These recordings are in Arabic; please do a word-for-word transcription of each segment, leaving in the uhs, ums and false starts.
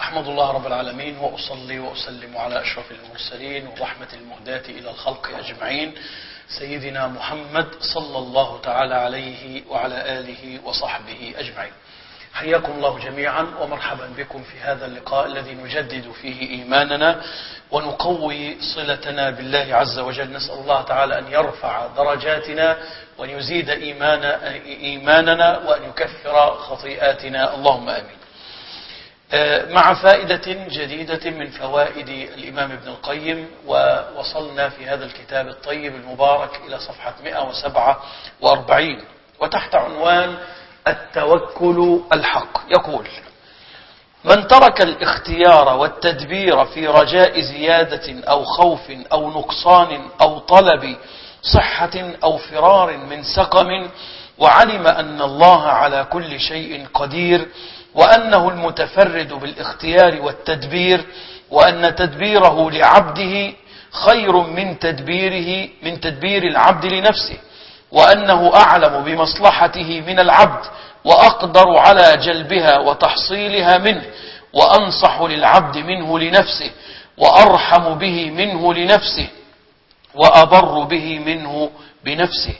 أحمد الله رب العالمين وأصلي وأسلم على أشرف المرسلين ورحمة المهداة إلى الخلق أجمعين سيدنا محمد صلى الله تعالى عليه وعلى آله وصحبه أجمعين. حياكم الله جميعا ومرحبا بكم في هذا اللقاء الذي نجدد فيه إيماننا ونقوي صلتنا بالله عز وجل. نسأل الله تعالى أن يرفع درجاتنا وأن يزيد إيمان إيماننا وأن يكفر خطيئاتنا، اللهم آمين. مع فائدة جديدة من فوائد الإمام ابن القيم، ووصلنا في هذا الكتاب الطيب المبارك إلى صفحة مئة وسبعة وأربعين وتحت عنوان التوكل الحق. يقول: من ترك الاختيار والتدبير في رجاء زيادة أو خوف أو نقصان أو طلب صحة أو فرار من سقم، وعلم أن الله على كل شيء قدير، وأنه المتفرد بالاختيار والتدبير، وأن تدبيره لعبده خير من تدبيره من تدبير العبد لنفسه، وأنه أعلم بمصلحته من العبد وأقدر على جلبها وتحصيلها منه، وأنصح للعبد منه لنفسه، وأرحم به منه لنفسه، وأبر به منه بنفسه.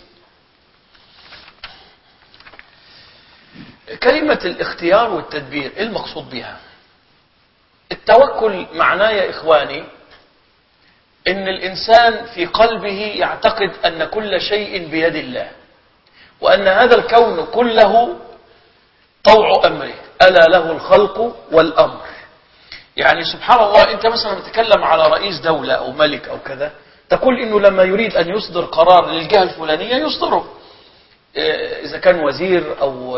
كلمة الاختيار والتدبير إيه المقصود بها؟ التوكل معناه يا إخواني إن الإنسان في قلبه يعتقد أن كل شيء بيد الله، وأن هذا الكون كله طوع أمره، ألا له الخلق والأمر. يعني سبحان الله، أنت مثلا بتتكلم على رئيس دولة أو ملك أو كذا، تقول إنه لما يريد أن يصدر قرار للجهة الفلانية يصدره، إذا كان وزير أو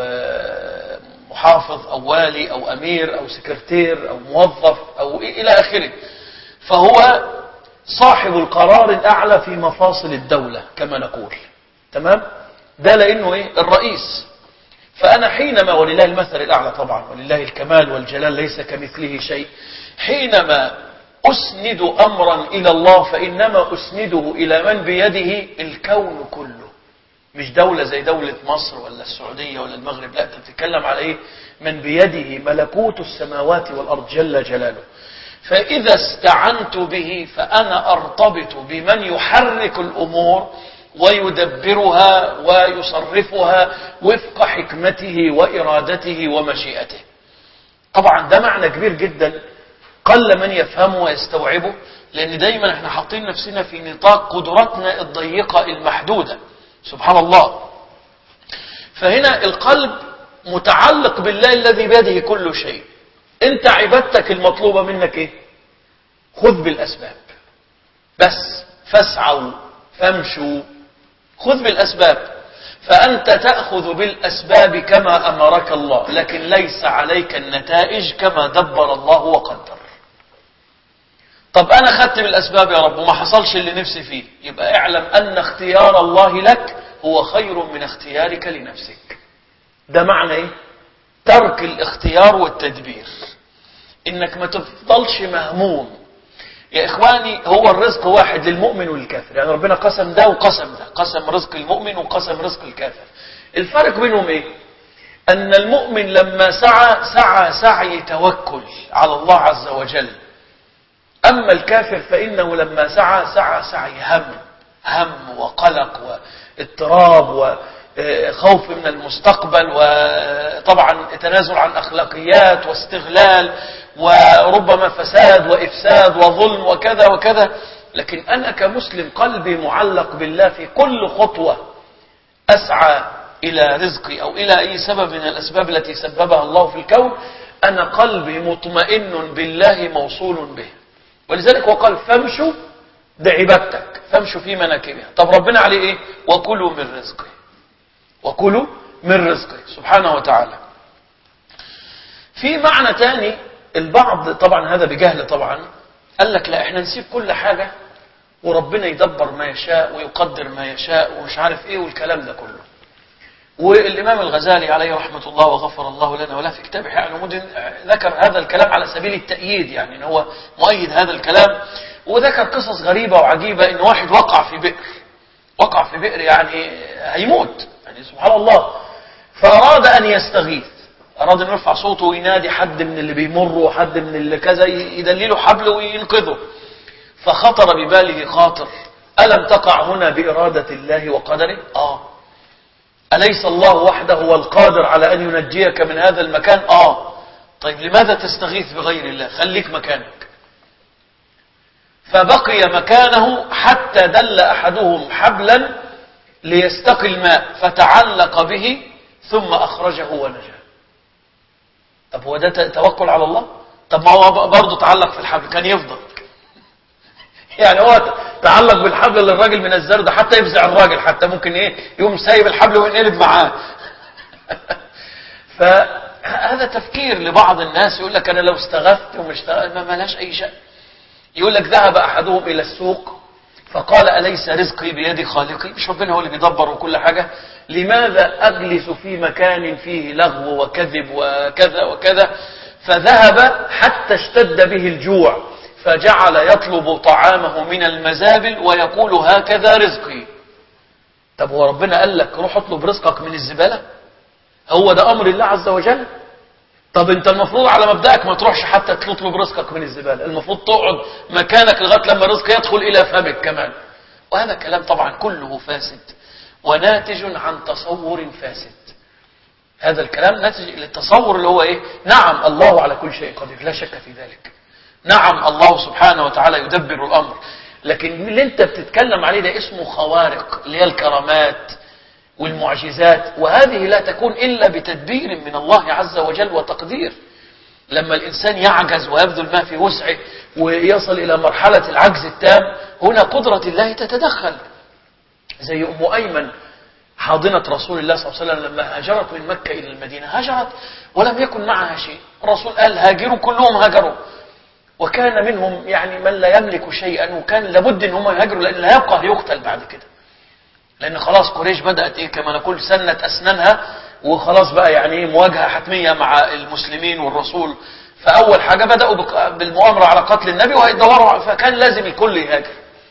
محافظ أو والي أو أمير أو سكرتير أو موظف أو إلى آخره، فهو صاحب القرار الأعلى في مفاصل الدولة كما نقول. تمام؟ ده لأنه إيه؟ الرئيس. فأنا حينما، ولله المثل الأعلى طبعا، ولله الكمال والجلال ليس كمثله شيء، حينما أسند أمرا إلى الله فإنما أسنده إلى من بيده الكون كله، مش دولة زي دولة مصر ولا السعودية ولا المغرب، لا، أنت بتتكلم على إيه؟ من بيده ملكوت السماوات والأرض جل جلاله. فإذا استعنت به فأنا أرتبط بمن يحرك الأمور ويدبرها ويصرفها وفق حكمته وإرادته ومشيئته. طبعا ده معنى كبير جدا قل من يفهمه ويستوعبه، لأن دايما احنا حاطين نفسنا في نطاق قدرتنا الضيقة المحدودة. سبحان الله. فهنا القلب متعلق بالله الذي بيده كل شيء. انت عبادتك المطلوبة منك ايه؟ خذ بالأسباب بس، فاسعوا فامشوا، خذ بالأسباب. فأنت تأخذ بالأسباب كما أمرك الله، لكن ليس عليك النتائج كما دبر الله وقدر. طب أنا خدت بالأسباب يا رب وما حصلش اللي نفسي فيه، يبقى اعلم أن اختيار الله لك هو خير من اختيارك لنفسك. ده معنى إيه؟ ترك الاختيار والتدبير، إنك ما تفضلش مهموم. يا إخواني، هو الرزق واحد للمؤمن والكافر، يعني ربنا قسم ده وقسم ده، قسم رزق المؤمن وقسم رزق الكافر. الفرق بينهم إيه؟ أن المؤمن لما سعى سعى سعي توكل على الله عز وجل، أما الكافر فإنه لما سعى سعى سعي هم هم وقلق واضطراب وخوف من المستقبل، وطبعا تنازل عن أخلاقيات واستغلال وربما فساد وإفساد وظلم وكذا وكذا. لكن أنا كمسلم قلبي معلق بالله، في كل خطوة أسعى إلى رزقي أو إلى أي سبب من الأسباب التي سببها الله في الكون، أنا قلبي مطمئن بالله موصول به. ولذلك وقال فامشوا، ده عبادتك، فامشوا في مناكبها. طب ربنا عليه ايه؟ وكلوا من رزقه، وكلوا من رزقه سبحانه وتعالى. في معنى تاني، البعض طبعا هذا بجهل طبعا قال لك لا، احنا نسيب كل حاجة وربنا يدبر ما يشاء ويقدر ما يشاء ومش عارف ايه والكلام ده كله. والإمام الغزالي عليه رحمة الله وغفر الله لنا ولا في كتابه إحياء العلومدين ذكر هذا الكلام على سبيل التأييد، يعني إن هو مؤيد هذا الكلام، وذكر قصص غريبة وعجيبة. إن واحد وقع في بئر، وقع في بئر يعني هيموت، يعني سبحان الله، فأراد أن يستغيث. أراد أن يرفع صوته وينادي حد من اللي بيمر وحد من اللي كذا يدلله حبل وينقذه، فخطر بباله خاطر: ألم تقع هنا بإرادة الله وقدره؟ آه. أليس الله وحده هو القادر على أن ينجيك من هذا المكان؟ آه. طيب لماذا تستغيث بغير الله؟ خليك مكانك. فبقي مكانه حتى دل أحدهم حبلا ليستقي الماء فتعلق به ثم أخرجه ونجا. طب هو ده توكل على الله؟ طب ما هو برضه تعلق في الحبل كان يفضل. يعني هو تعلق بالحبل للراجل من الزرد حتى يفزع الراجل، حتى ممكن ايه يقوم سايب الحبل وينقلب معاه. فهذا تفكير لبعض الناس، يقول لك انا لو استغثت ومش استغثت ما ملاش اي شيء. يقول لك ذهب احدهم الى السوق فقال: أليس رزقي بيد خالقي؟ مش ربنا هو اللي بيدبر وكل حاجة؟ لماذا أجلس في مكان فيه لغو وكذب وكذا وكذا؟ فذهب حتى اشتد به الجوع فجعل يطلب طعامه من المزابل ويقول: هكذا رزقي. طب هو ربنا قال لك روح اطلب رزقك من الزبالة؟ هو ده أمر الله عز وجل؟ طب انت المفروض على مبدأك ما تروحش حتى تطلب رزقك من الزبالة، المفروض تقعد مكانك لغاية لما الرزق يدخل إلى فمك كمان. وهذا كلام طبعا كله فاسد وناتج عن تصور فاسد. هذا الكلام ناتج للتصور اللي هو ايه؟ نعم الله على كل شيء قدير، لا شك في ذلك. نعم الله سبحانه وتعالى يدبر الأمر، لكن اللي انت بتتكلم عليه ده اسمه خوارق، اللي هي الكرامات والمعجزات، وهذه لا تكون إلا بتدبير من الله عز وجل وتقدير. لما الإنسان يعجز ويبذل ما في وسعه ويصل إلى مرحلة العجز التام، هنا قدرة الله تتدخل. زي أم أيمن حاضنة رسول الله صلى الله عليه وسلم لما هاجرت من مكة إلى المدينة، هاجرت ولم يكن معها شيء. الرسول قال: هاجروا، كلهم هاجروا، وكان منهم يعني من لا يملك شيئا، وكان لابد ان هم يهاجروا لأن لا يبقى يقتل بعد كده، لأن خلاص قريش بدأت إيه كما نقول سنة أسنانها، وخلاص بقى يعني مواجهة حتمية مع المسلمين والرسول. فأول حاجة بدأوا بالمؤامرة على قتل النبي ويدوروا، فكان لازم الكل يهاجر.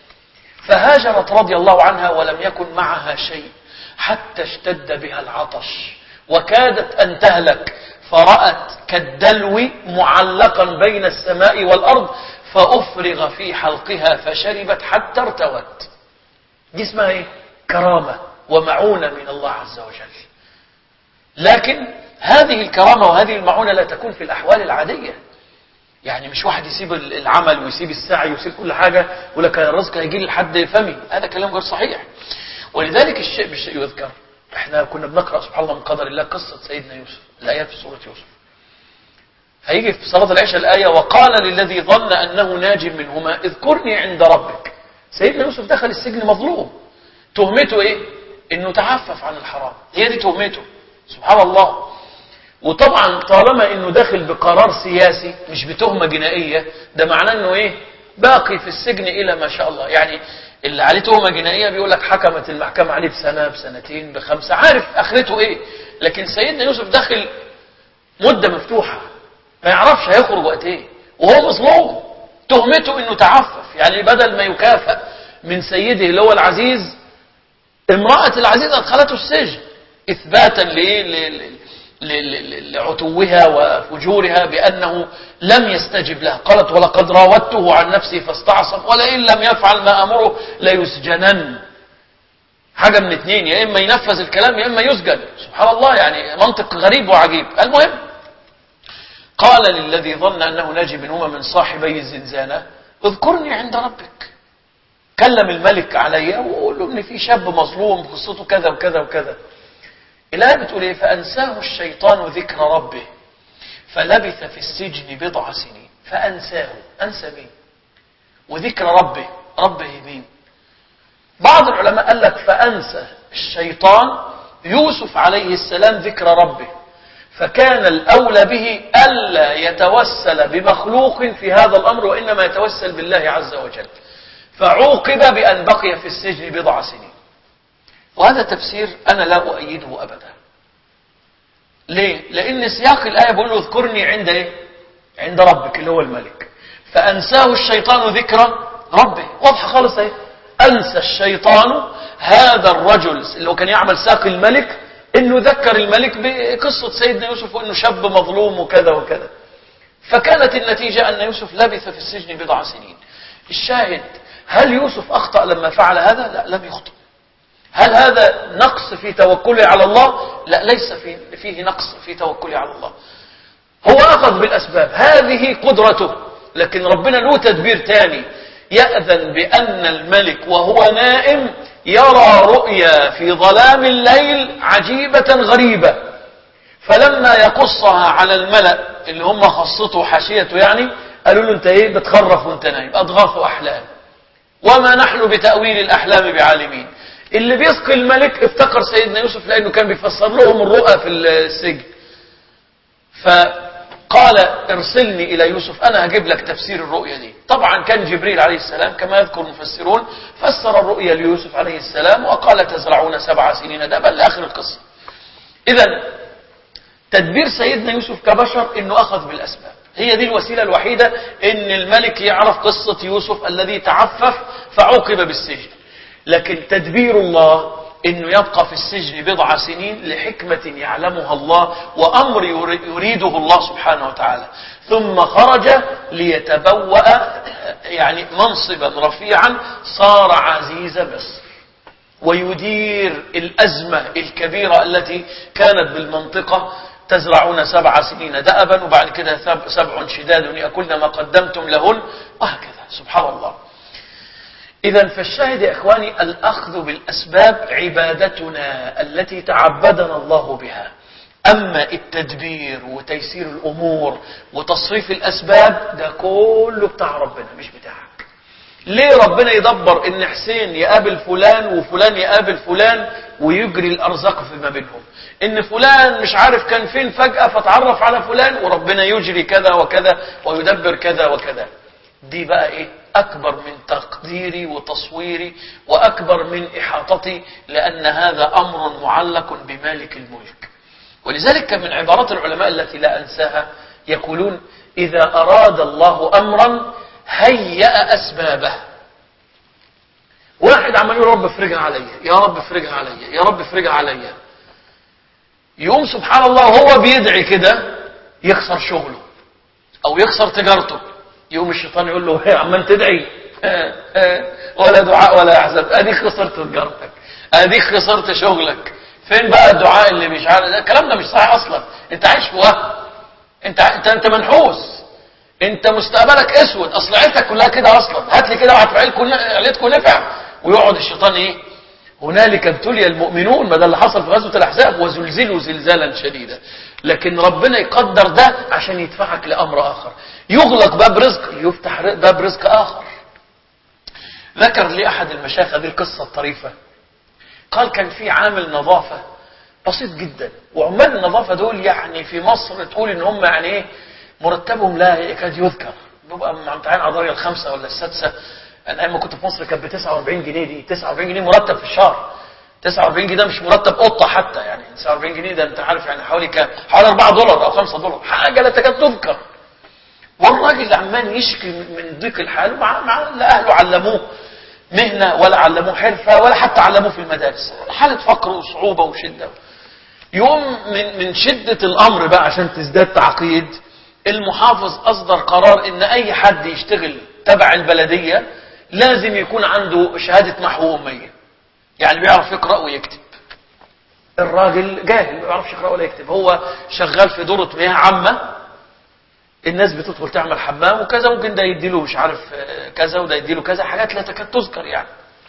فهاجرت رضي الله عنها ولم يكن معها شيء حتى اشتد بها العطش وكادت أن تهلك، فرأت كالدلو معلقا بين السماء والأرض فأفرغ في حلقها فشربت حتى ارتوت. دي اسمها ايه؟ كرامة ومعونة من الله عز وجل. لكن هذه الكرامة وهذه المعونة لا تكون في الأحوال العادية. يعني مش واحد يسيب العمل ويسيب السعي ويسيب كل حاجة ولا كان الرزق هيجي لي لحد فمي، هذا كلام غير صحيح. ولذلك الشيء بالشيء يذكر. احنا كنا بنقرأ سبحان الله من قدر الله قصة سيدنا يوسف، الآيات في سورة يوسف. هيجي في صلاة العشاء الآية: وقال للذي ظن أنه ناج منهما اذكرني عند ربك. سيدنا يوسف دخل السجن مظلوم، تهمته ايه؟ انه تعفف عن الحرام، هي دي تهمته. سبحان الله. وطبعا طالما انه داخل بقرار سياسي مش بتهمة جنائية، ده معناه انه ايه؟ باقي في السجن الى ما شاء الله. يعني اللي عليه تهمة جنائية بيقول لك حكمت المحكمة عليه بسنة بسنتين بخمسة، عارف اخرته ايه. لكن سيدنا يوسف داخل مدة مفتوحة، ما يعرفش هيخرج وقت ايه، وهو مظلوم. تهمته انه تعفف، يعني بدل ما يكافئ من سيده اللي هو العزيز، امرأة العزيز ادخلته السجن اثباتا لعتوها وفجورها بانه لم يستجب لها. قالت: ولقد راودته عن نفسي فاستعصم ولئن لم يفعل ما امره ليسجنن. حاجة من اثنين، يا اما ينفذ الكلام يا اما يسجن. سبحان الله، يعني منطق غريب وعجيب. المهم قال للذي ظن أنه ناجي منهما من صاحبي الزنزانة اذكرني عند ربك. كلم الملك عليا وقول له ان في شاب مظلوم قصته كذا وكذا وكذا. الآية بتقول ايه؟ فأنساه الشيطان ذكر ربه فلبث في السجن بضع سنين. فأنساه، أنسى مين؟ وذكر ربه، ربه مين؟ بعض العلماء قال لك فأنسى الشيطان يوسف عليه السلام ذكر ربه، فكان الأولى به ألا يتوسل بمخلوق في هذا الأمر وإنما يتوسل بالله عز وجل، فعوقب بأن بقي في السجن بضع سنين. وهذا تفسير أنا لا أؤيده أبدا. ليه؟ لأن سياق الآية بيقول له اذكرني عند إيه؟ عند ربك اللي هو الملك. فأنساه الشيطان ذكر ربه، واضحة خالص اهي. أنسى الشيطان هذا الرجل اللي هو كان يعمل ساقي الملك انه ذكر الملك بقصة سيدنا يوسف وانه شاب مظلوم وكذا وكذا. فكانت النتيجة ان يوسف لبث في السجن بضع سنين. الشاهد، هل يوسف اخطأ لما فعل هذا؟ لا، لم يخطئ. هل هذا نقص في توكله على الله؟ لا، ليس فيه, فيه نقص في توكله على الله. هو اخذ بالاسباب، هذه قدرته، لكن ربنا له تدبير تاني، يأذن بأن الملك وهو نائم يرى رؤيا في ظلام الليل عجيبة غريبة، فلما يقصها على الملأ اللي هم خاصته حاشيته يعني، قالوا له انت ايه بتخرف وانت نايم، اضغاث احلام وما نحن بتأويل الاحلام بعالمين. اللي بيسقي الملك افتكر سيدنا يوسف لانه كان بيفسر لهم الرؤى في السجن، فقال ارسلني الى يوسف انا هجيب لك تفسير الرؤيا دي. طبعا كان جبريل عليه السلام كما يذكر المفسرون فسر الرؤيا ليوسف عليه السلام وقال تزرعون سبع سنين دابا لاخر القصه. اذا تدبير سيدنا يوسف كبشر انه اخذ بالاسباب، هي دي الوسيله الوحيده ان الملك يعرف قصه يوسف الذي تعفف فعوقب بالسجن. لكن تدبير الله انه يبقى في السجن بضع سنين لحكمة يعلمها الله وامر يريده الله سبحانه وتعالى، ثم خرج ليتبوأ يعني منصبا رفيعا، صار عزيز مصر ويدير الازمة الكبيرة التي كانت بالمنطقة. تزرعون سبع سنين دأبا وبعد كده سبع شداد يأكلن ما قدمتم لهن وهكذا. سبحان الله. إذا فالشاهد يا إخواني، الأخذ بالأسباب عبادتنا التي تعبدنا الله بها. أما التدبير وتيسير الأمور وتصريف الأسباب ده كله بتاع ربنا مش بتاعك. ليه ربنا يدبر إن حسين يقابل فلان وفلان يقابل فلان ويجري الأرزاق فيما بينهم؟ إن فلان مش عارف كان فين فجأة فتعرف على فلان وربنا يجري كذا وكذا ويدبر كذا وكذا. دي بقى إيه؟ أكبر من تقديري وتصويري وأكبر من إحاطتي، لأن هذا أمر معلق بمالك الملك. ولذلك كان من عبارات العلماء التي لا أنساها يقولون إذا أراد الله أمرا هيأ أسبابه. واحد عمال يقول رب افرجها عليا، يا رب افرجها عليا، يا رب افرجها عليا، يوم سبحان الله وهو بيدعي كده يخسر شغله أو يخسر تجارته. يوم الشيطان يقول له يا عم تدعي ولا دعاء ولا احزاب، اديك خسرت تجارتك، اديك خسرت شغلك، فين بقى الدعاء اللي مش عارف؟ الكلام ده مش صحيح اصلا. انت عايش في وهم، انت انت انت منحوس، انت مستقبلك اسود، اصل عيلتك كلها كده اصلا، هات لي كده واحد في عيلتكم نفع. ويقعد الشيطان ايه؟ هنالك ابتلي المؤمنون، ما ده اللي حصل في غزوه الاحزاب، وزلزلوا زلزالا شديدا. لكن ربنا يقدر ده عشان يدفعك لامر اخر، يغلق باب رزق يفتح باب رزق اخر. ذكر لي احد المشايخ هذه القصه الطريفه، قال كان في عامل نظافه بسيط جدا، وعمال النظافه دول يعني في مصر تقول ان هم يعني ايه مرتبهم لا يكاد يذكر، بيبقى ممتعين على الدرجه الخامسه ولا السادسه. انا ايام ما كنت في مصر كانت ب تسعة وأربعين جنيه، دي تسعة وأربعين جنيه مرتب في الشهر. تسعة وأربعين جنيه ده مش مرتب قطه حتى، يعني تسعة وأربعين جنيه ده انت عارف يعني حوالي كام؟ حوالي أربعة دولار او خمسة دولار، حاجه لا تكاد تذكر. والراجل عمال يشكي من ضيق الحال، مع مع لا اهله علموه مهنه ولا علموه حرفه ولا حتى علموه في المدارس، حاله فقر وصعوبه وشده. يوم من من شده الامر بقى عشان تزداد تعقيد، المحافظ اصدر قرار ان اي حد يشتغل تبع البلديه لازم يكون عنده شهاده محو اميه، يعني بيعرف يقرا ويكتب. الراجل جاهل ما بيعرفش يقرا ولا يكتب، هو شغال في دوره مياه عامه، الناس بتدخل تعمل حمام وكذا، ممكن ده يديله مش عارف كذا وده يديله كذا، حاجات لا تكاد تذكر يعني.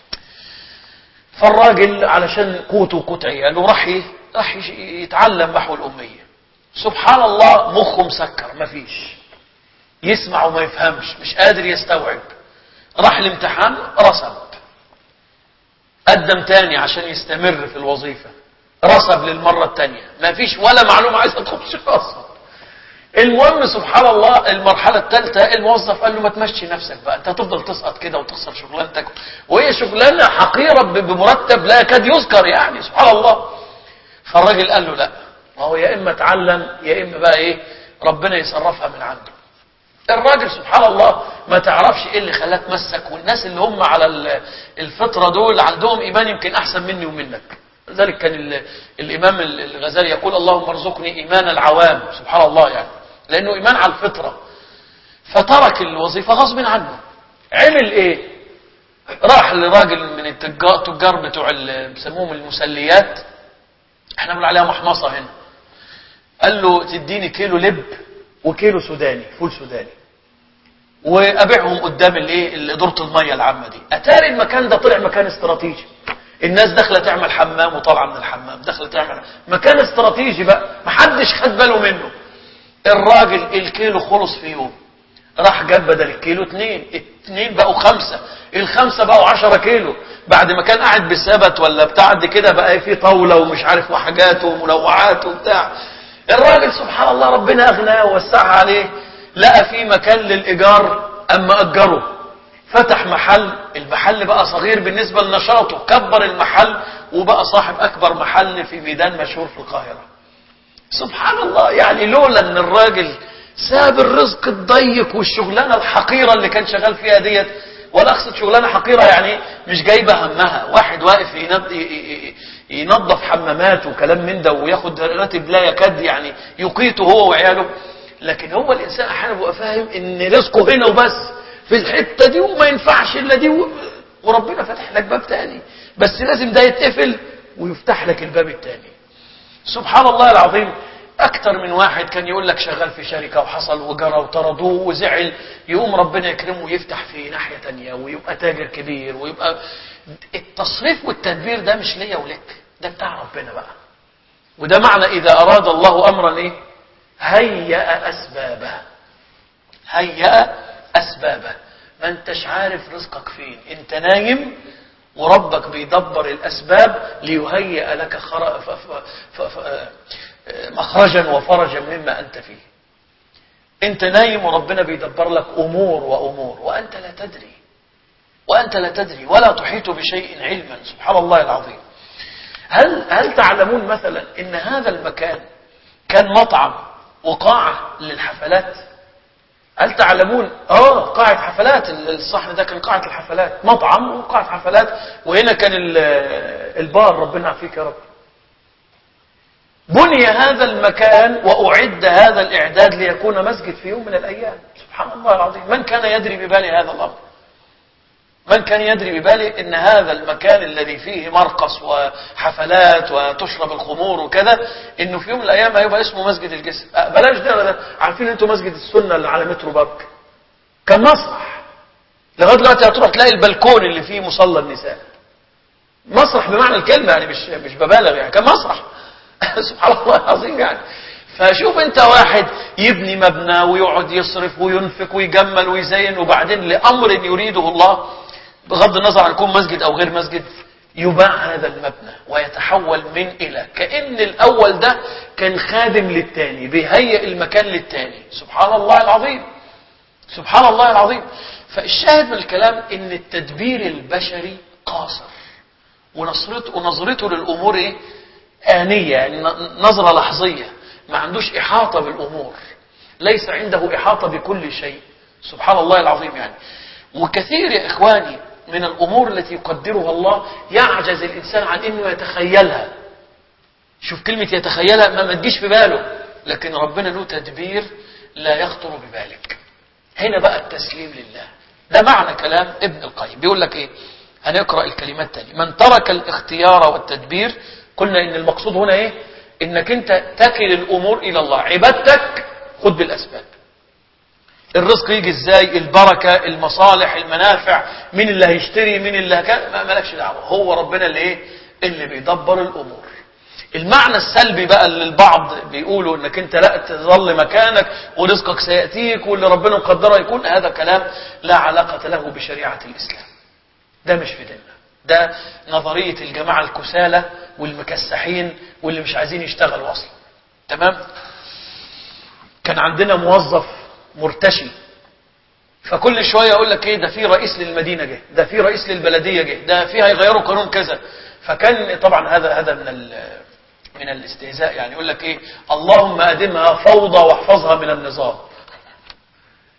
فالراجل علشان قوته وقوت عياله راح ايه؟ راح يتعلم محو الاميه. سبحان الله مخه مسكر، مفيش يسمع وما يفهمش، مش قادر يستوعب. راح الامتحان رسب، قدم تاني عشان يستمر في الوظيفه، رسب للمره الثانيه، مفيش ولا معلومه عايز تخش اصلا. المهم سبحان الله المرحلة الثالثة الموظف قال له ما تمشي نفسك بقى، انت هتفضل تسقط كده وتخسر شغلانتك، وهي شغلانة حقيرة بمرتب لا يكاد يذكر يعني. سبحان الله. فالراجل قال له لا، ما هو يا اما تعلم يا اما بقى ايه ربنا يصرفها من عنده. الراجل سبحان الله ما تعرفش ايه اللي خلاك تمسك، والناس اللي هم على الفطرة دول عندهم ايمان يمكن احسن مني ومنك. لذلك كان ال... الإمام الغزالي يقول اللهم ارزقني إيمان العوام، سبحان الله يعني، لأنه إيمان على الفطرة. فترك الوظيفة غصب عنه. عمل إيه؟ راح لراجل من التجار التجار بتوع بيسموهم المسليات، احنا بنقول عليها محمصة هنا. قال له تديني كيلو لب وكيلو سوداني، فول سوداني، وابيعهم قدام الايه اداره الميه العامه دي. اتاري المكان ده طلع مكان استراتيجي، الناس داخله تعمل حمام وطالعه من الحمام، داخله تعمل مكان استراتيجي بقى، محدش خد باله منه. الراجل الكيلو خلص في يوم، راح جاب بدل الكيلو اتنين، اتنين بقوا خمسة، الخمسة بقوا عشرة كيلو، بعد ما كان قاعد بسبت ولا بتاع قد كده بقى في طاولة ومش عارف وحاجات ومنوعات وبتاع. الراجل سبحان الله ربنا اغناه ووسعها عليه، لقى في مكان للإيجار، أما أجره فتح محل، المحل بقى صغير بالنسبة لنشاطه، كبر المحل وبقى صاحب أكبر محل في ميدان مشهور في القاهرة. سبحان الله، يعني لولا أن الراجل ساب الرزق الضيق والشغلانة الحقيرة اللي كان شغال فيها ديت، ولا أقصد شغلانة حقيرة يعني مش جايبة همها، واحد واقف ينظف حمامات وكلام من ده وياخد راتب لا يكاد يعني يقيته هو وعياله. لكن هو الإنسان أحيانا بيبقى فاهم إن رزقه هنا وبس في الحتة دي وما ينفعش إلا دي، وربنا فتح لك باب تاني، بس لازم ده يتقفل ويفتح لك الباب التاني. سبحان الله العظيم. أكتر من واحد كان يقول لك شغال في شركة وحصل وجرى وطردوه وزعل، يقوم ربنا يكرمه ويفتح في ناحية تانية ويبقى تاجر كبير ويبقى. التصريف والتدبير ده مش ليا ولك، ده بتاع ربنا بقى. وده معنى إذا أراد الله أمرا إيه؟ هيأ أسبابه. هيأ أسبابه. ما انتش عارف رزقك فين، انت نايم وربك بيدبر الأسباب ليهيئ لك خر... ف... ف... ف... ف... مخرجا وفرجا مما أنت فيه. انت نايم وربنا بيدبر لك أمور وأمور وأنت لا تدري، وأنت لا تدري ولا تحيط بشيء علما. سبحان الله العظيم. هل هل تعلمون مثلا إن هذا المكان كان مطعم وقاعة للحفلات؟ هل تعلمون؟ آه قاعة حفلات، الصحن ده كان قاعة الحفلات، مطعم وقاعة حفلات، وهنا كان البار، ربنا يعافيك يا رب. بني هذا المكان وأعد هذا الإعداد ليكون مسجد في يوم من الأيام. سبحان الله العظيم. من كان يدري بباله هذا الأمر؟ من كان يدري بباله إن هذا المكان الذي فيه مرقص وحفلات وتشرب الخمور وكذا، إنه في يوم من الأيام هيبقى اسمه مسجد الجسر؟ بلاش ده, ده. عارفين أنتم مسجد السنة اللي على مترو بارك كان مسرح، لغاية دلوقتي هتروح تلاقي البلكون اللي فيه مصلى النساء، مسرح بمعنى الكلمة يعني، مش مش ببالغ يعني، كان مسرح. سبحان الله العظيم يعني. فشوف انت واحد يبني مبنى ويقعد يصرف وينفق ويجمل ويزين، وبعدين لأمر يريده الله بغض النظر عن يكون مسجد أو غير مسجد يباع هذا المبنى ويتحول من إلى، كأن الأول ده كان خادم للتاني بيهيئ المكان للتاني. سبحان الله العظيم. سبحان الله العظيم. فالشاهد من الكلام إن التدبير البشري قاصر، ونظرته ونظرته للأمور إيه؟ آنية، يعني نظرة لحظية، ما عندوش إحاطة بالأمور، ليس عنده إحاطة بكل شيء. سبحان الله العظيم يعني. وكثير يا إخواني من الأمور التي يقدرها الله يعجز الإنسان عن أنه يتخيلها. شوف كلمة يتخيلها، ما, ما تجيش في باله، لكن ربنا له تدبير لا يخطر ببالك. هنا بقى التسليم لله. ده معنى كلام ابن القيم. بيقول لك إيه؟ هنقرأ الكلمات تاني. من ترك الاختيار والتدبير، قلنا إن المقصود هنا إيه؟ إنك أنت تكل الأمور إلى الله. عبادتك خد بالأسباب. الرزق يجي ازاي، البركة، المصالح، المنافع، مين اللي هيشتري، مين اللي هكذا، ما مالكش دعوة، هو ربنا اللي ايه اللي بيدبر الامور. المعنى السلبي بقى اللي البعض بيقولوا انك انت لا تظل مكانك ورزقك سيأتيك واللي ربنا مقدره يكون، هذا كلام لا علاقة له بشريعة الاسلام. ده مش في ديننا، ده نظرية الجماعة الكسالى والمكسحين واللي مش عايزين يشتغلوا اصلا. تمام. كان عندنا موظف مرتشي، فكل شوية يقول لك ايه، ده في رئيس للمدينة جه، ده في رئيس للبلدية جه، ده في هيغيروا قانون كذا. فكان طبعا هذا هذا من من الاستهزاء، يعني يقول لك ايه، اللهم ادمها فوضى واحفظها من النظام.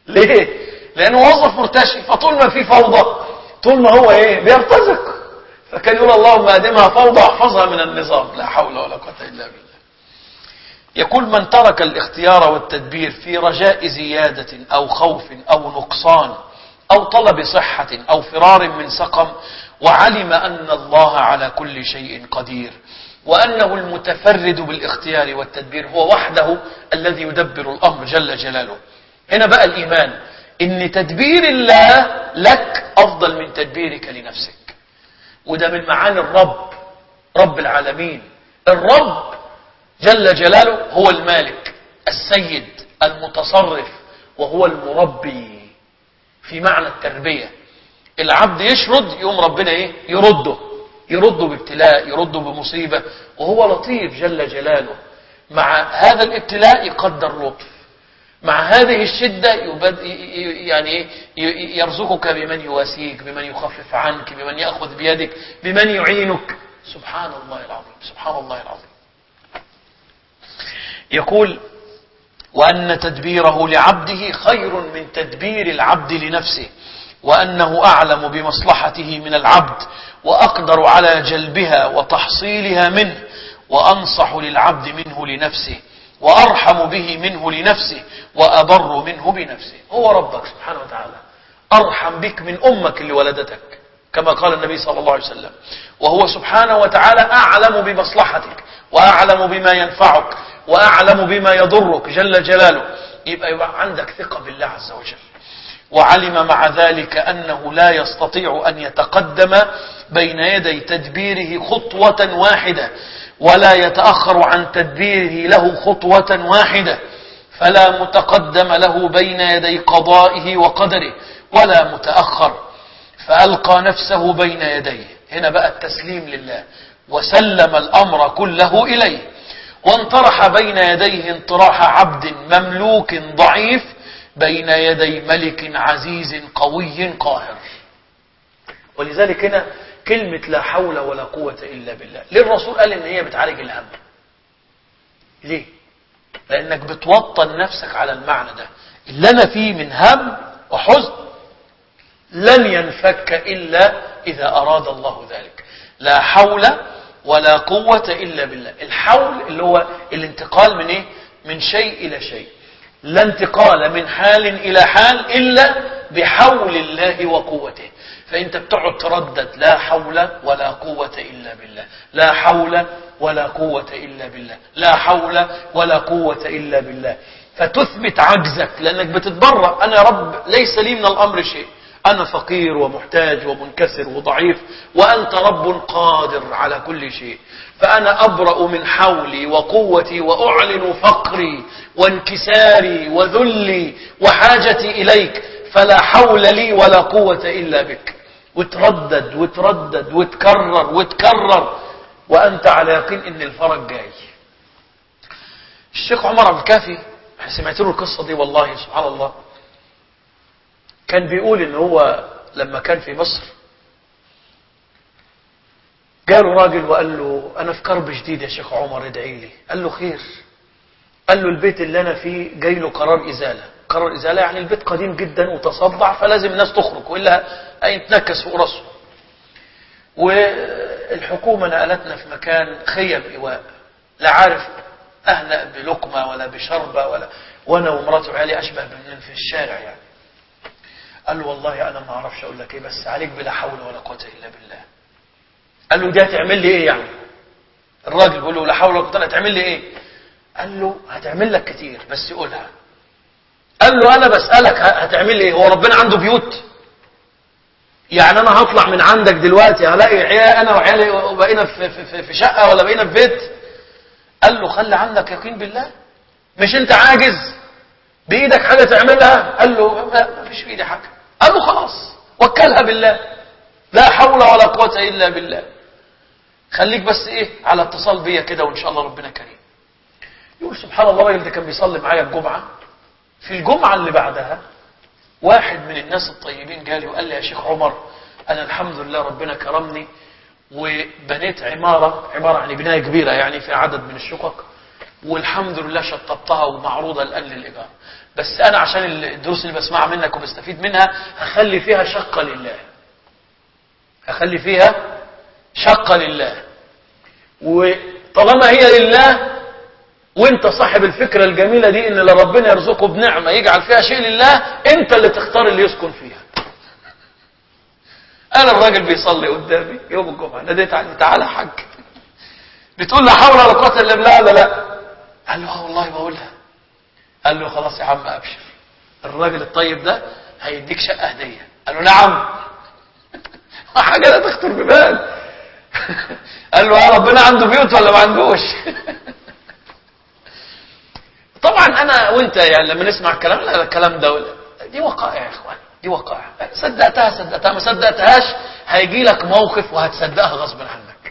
ليه؟ لانه موظف مرتشي، فطول ما في فوضى طول ما هو ايه بيرتزق. فكان يقول اللهم أدمها فوضى احفظها من النظام. لا حول ولا قوة إلا بالله. يقول من ترك الاختيار والتدبير في رجاء زيادة أو خوف أو نقصان أو طلب صحة أو فرار من سقم وعلم أن الله على كل شيء قدير وأنه المتفرد بالاختيار والتدبير هو وحده الذي يدبر الأمر جل جلاله. هنا بقى الإيمان إن تدبير الله لك أفضل من تدبيرك لنفسك. وده من معاني الرب، رب العالمين. الرب جل جلاله هو المالك السيد المتصرف وهو المربي في معنى التربية. العبد يشرد يقوم ربنا ايه يرده، يرده بابتلاء، يرده بمصيبة، وهو لطيف جل جلاله. مع هذا الابتلاء يقدر لطف، مع هذه الشدة يبد يعني يرزقك بمن يواسيك، بمن يخفف عنك، بمن يأخذ بيدك، بمن يعينك. سبحان الله العظيم، سبحان الله العظيم. يقول وأن تدبيره لعبده خير من تدبير العبد لنفسه وأنه أعلم بمصلحته من العبد وأقدر على جلبها وتحصيلها منه وأنصح للعبد منه لنفسه وأرحم به منه لنفسه وأبر منه بنفسه. هو ربك سبحانه وتعالى أرحم بك من أمك اللي ولدتك كما قال النبي صلى الله عليه وسلم، وهو سبحانه وتعالى أعلم بمصلحتك وأعلم بما ينفعك وأعلم بما يضرك جل جلاله. يبقى, يبقى عندك ثقة بالله عز وجل. وعلم مع ذلك أنه لا يستطيع أن يتقدم بين يدي تدبيره خطوة واحدة ولا يتأخر عن تدبيره له خطوة واحدة، فلا متقدم له بين يدي قضائه وقدره ولا متأخر، فألقى نفسه بين يديه. هنا بقى التسليم لله وسلم الأمر كله إليه وانطرح بين يديه انطراح عبد مملوك ضعيف بين يدي ملك عزيز قوي قاهر. ولذلك هنا كلمة لا حول ولا قوة إلا بالله. ليه الرسول قال إن هي بتعالج الهم؟ ليه؟ لأنك بتوطن نفسك على المعنى ده. اللي أنا فيه من هم وحزن لن ينفك إلا إذا أراد الله ذلك. لا حول ولا قوة إلا بالله. الحول اللي هو الانتقال من إيه؟ من شيء إلى شيء. لا انتقال من حال إلى حال إلا بحول الله وقوته. فأنت بتقعد تردد لا حول ولا قوة إلا بالله، لا حول ولا قوة إلا بالله، لا حول ولا قوة إلا بالله، فتثبت عجزك لأنك بتتبرأ. أنا يا رب ليس لي من الأمر شيء، أنا فقير ومحتاج ومنكسر وضعيف، وأنت رب قادر على كل شيء. فأنا أبرأ من حولي وقوتي وأعلن فقري وانكساري وذلي وحاجتي إليك، فلا حول لي ولا قوة إلا بك. وتردد وتردد وتكرر وتكرر وأنت على يقين إن الفرج جاي. الشيخ عمر عبد الكافي سمعت له القصة دي والله سبحان الله، كان بيقول إن هو لما كان في مصر جاله راجل وقال له أنا في كرب شديد يا شيخ عمر ادعي لي. قال له خير. قال له البيت اللي أنا فيه جاي له قرار إزالة. قرار إزالة يعني البيت قديم جدا وتصدع فلازم الناس تخرج وإلا هيتنكس فوق راسه. والحكومة نقلتنا في مكان خيم إيواء، لا عارف أهنأ بلقمة ولا بشربة ولا، وأنا ومراتي وعيالي أشبه من في الشارع يعني. قال له والله أنا ما أعرفش أقول لك إيه، بس عليك بلا حول ولا قوة إلا بالله. قال له دي هتعمل لي إيه يعني؟ الراجل بيقول له لا حول ولا قوة، هتعمل لي إيه؟ قال له هتعمل لك كتير بس قولها. قال له أنا بسألك هتعمل لي إيه؟ هو ربنا عنده بيوت؟ يعني أنا هطلع من عندك دلوقتي هلاقي عيال أنا وعيالي بقينا في, في, في شقة ولا بقينا في بيت؟ قال له خلي عندك يقين بالله، مش أنت عاجز بإيدك حاجة تعملها؟ قال له ما فيش في إيدي حاجة. قال له خلاص وكلها بالله، لا حول ولا قوة إلا بالله. خليك بس إيه على اتصال بيا كده وإن شاء الله ربنا كريم. يقول سبحان الله الراجل ده كان بيصلي معايا الجمعة، في الجمعة اللي بعدها واحد من الناس الطيبين جالي وقال لي يا شيخ عمر أنا الحمد لله ربنا كرمني وبنيت عمارة عمارة يعني بناية كبيرة يعني في عدد من الشقق، والحمد لله شطبتها ومعروضة الآن للإيجار، بس أنا عشان الدروس اللي بسمعها منك وبستفيد منها هخلي فيها شقة لله، هخلي فيها شقة لله، وطالما هي لله وانت صاحب الفكرة الجميلة دي ان ربنا يرزقه بنعمة يجعل فيها شيء لله، انت اللي تختار اللي يسكن فيها. انا الراجل بيصلي قدامي يوم الجمعة، ناديت عليه تعالى حج، بتقول لا حول ولا قوة الا بالله ولا لا؟ قال له اه والله بقولها. قال له خلاص يا عم ابشر، الراجل الطيب ده هيديك شقة هدية. قال له نعم. حاجة لا تخطر ببال. قال له اه ربنا عنده بيوت ولا ما عندوش؟ طبعا انا وانت يعني لما نسمع الكلام، لا الكلام ده دي وقائع يا اخوان، دي وقائع، صدقتها صدقتها، ما صدقتهاش هيجي لك موقف وهتصدقها غصب عنك.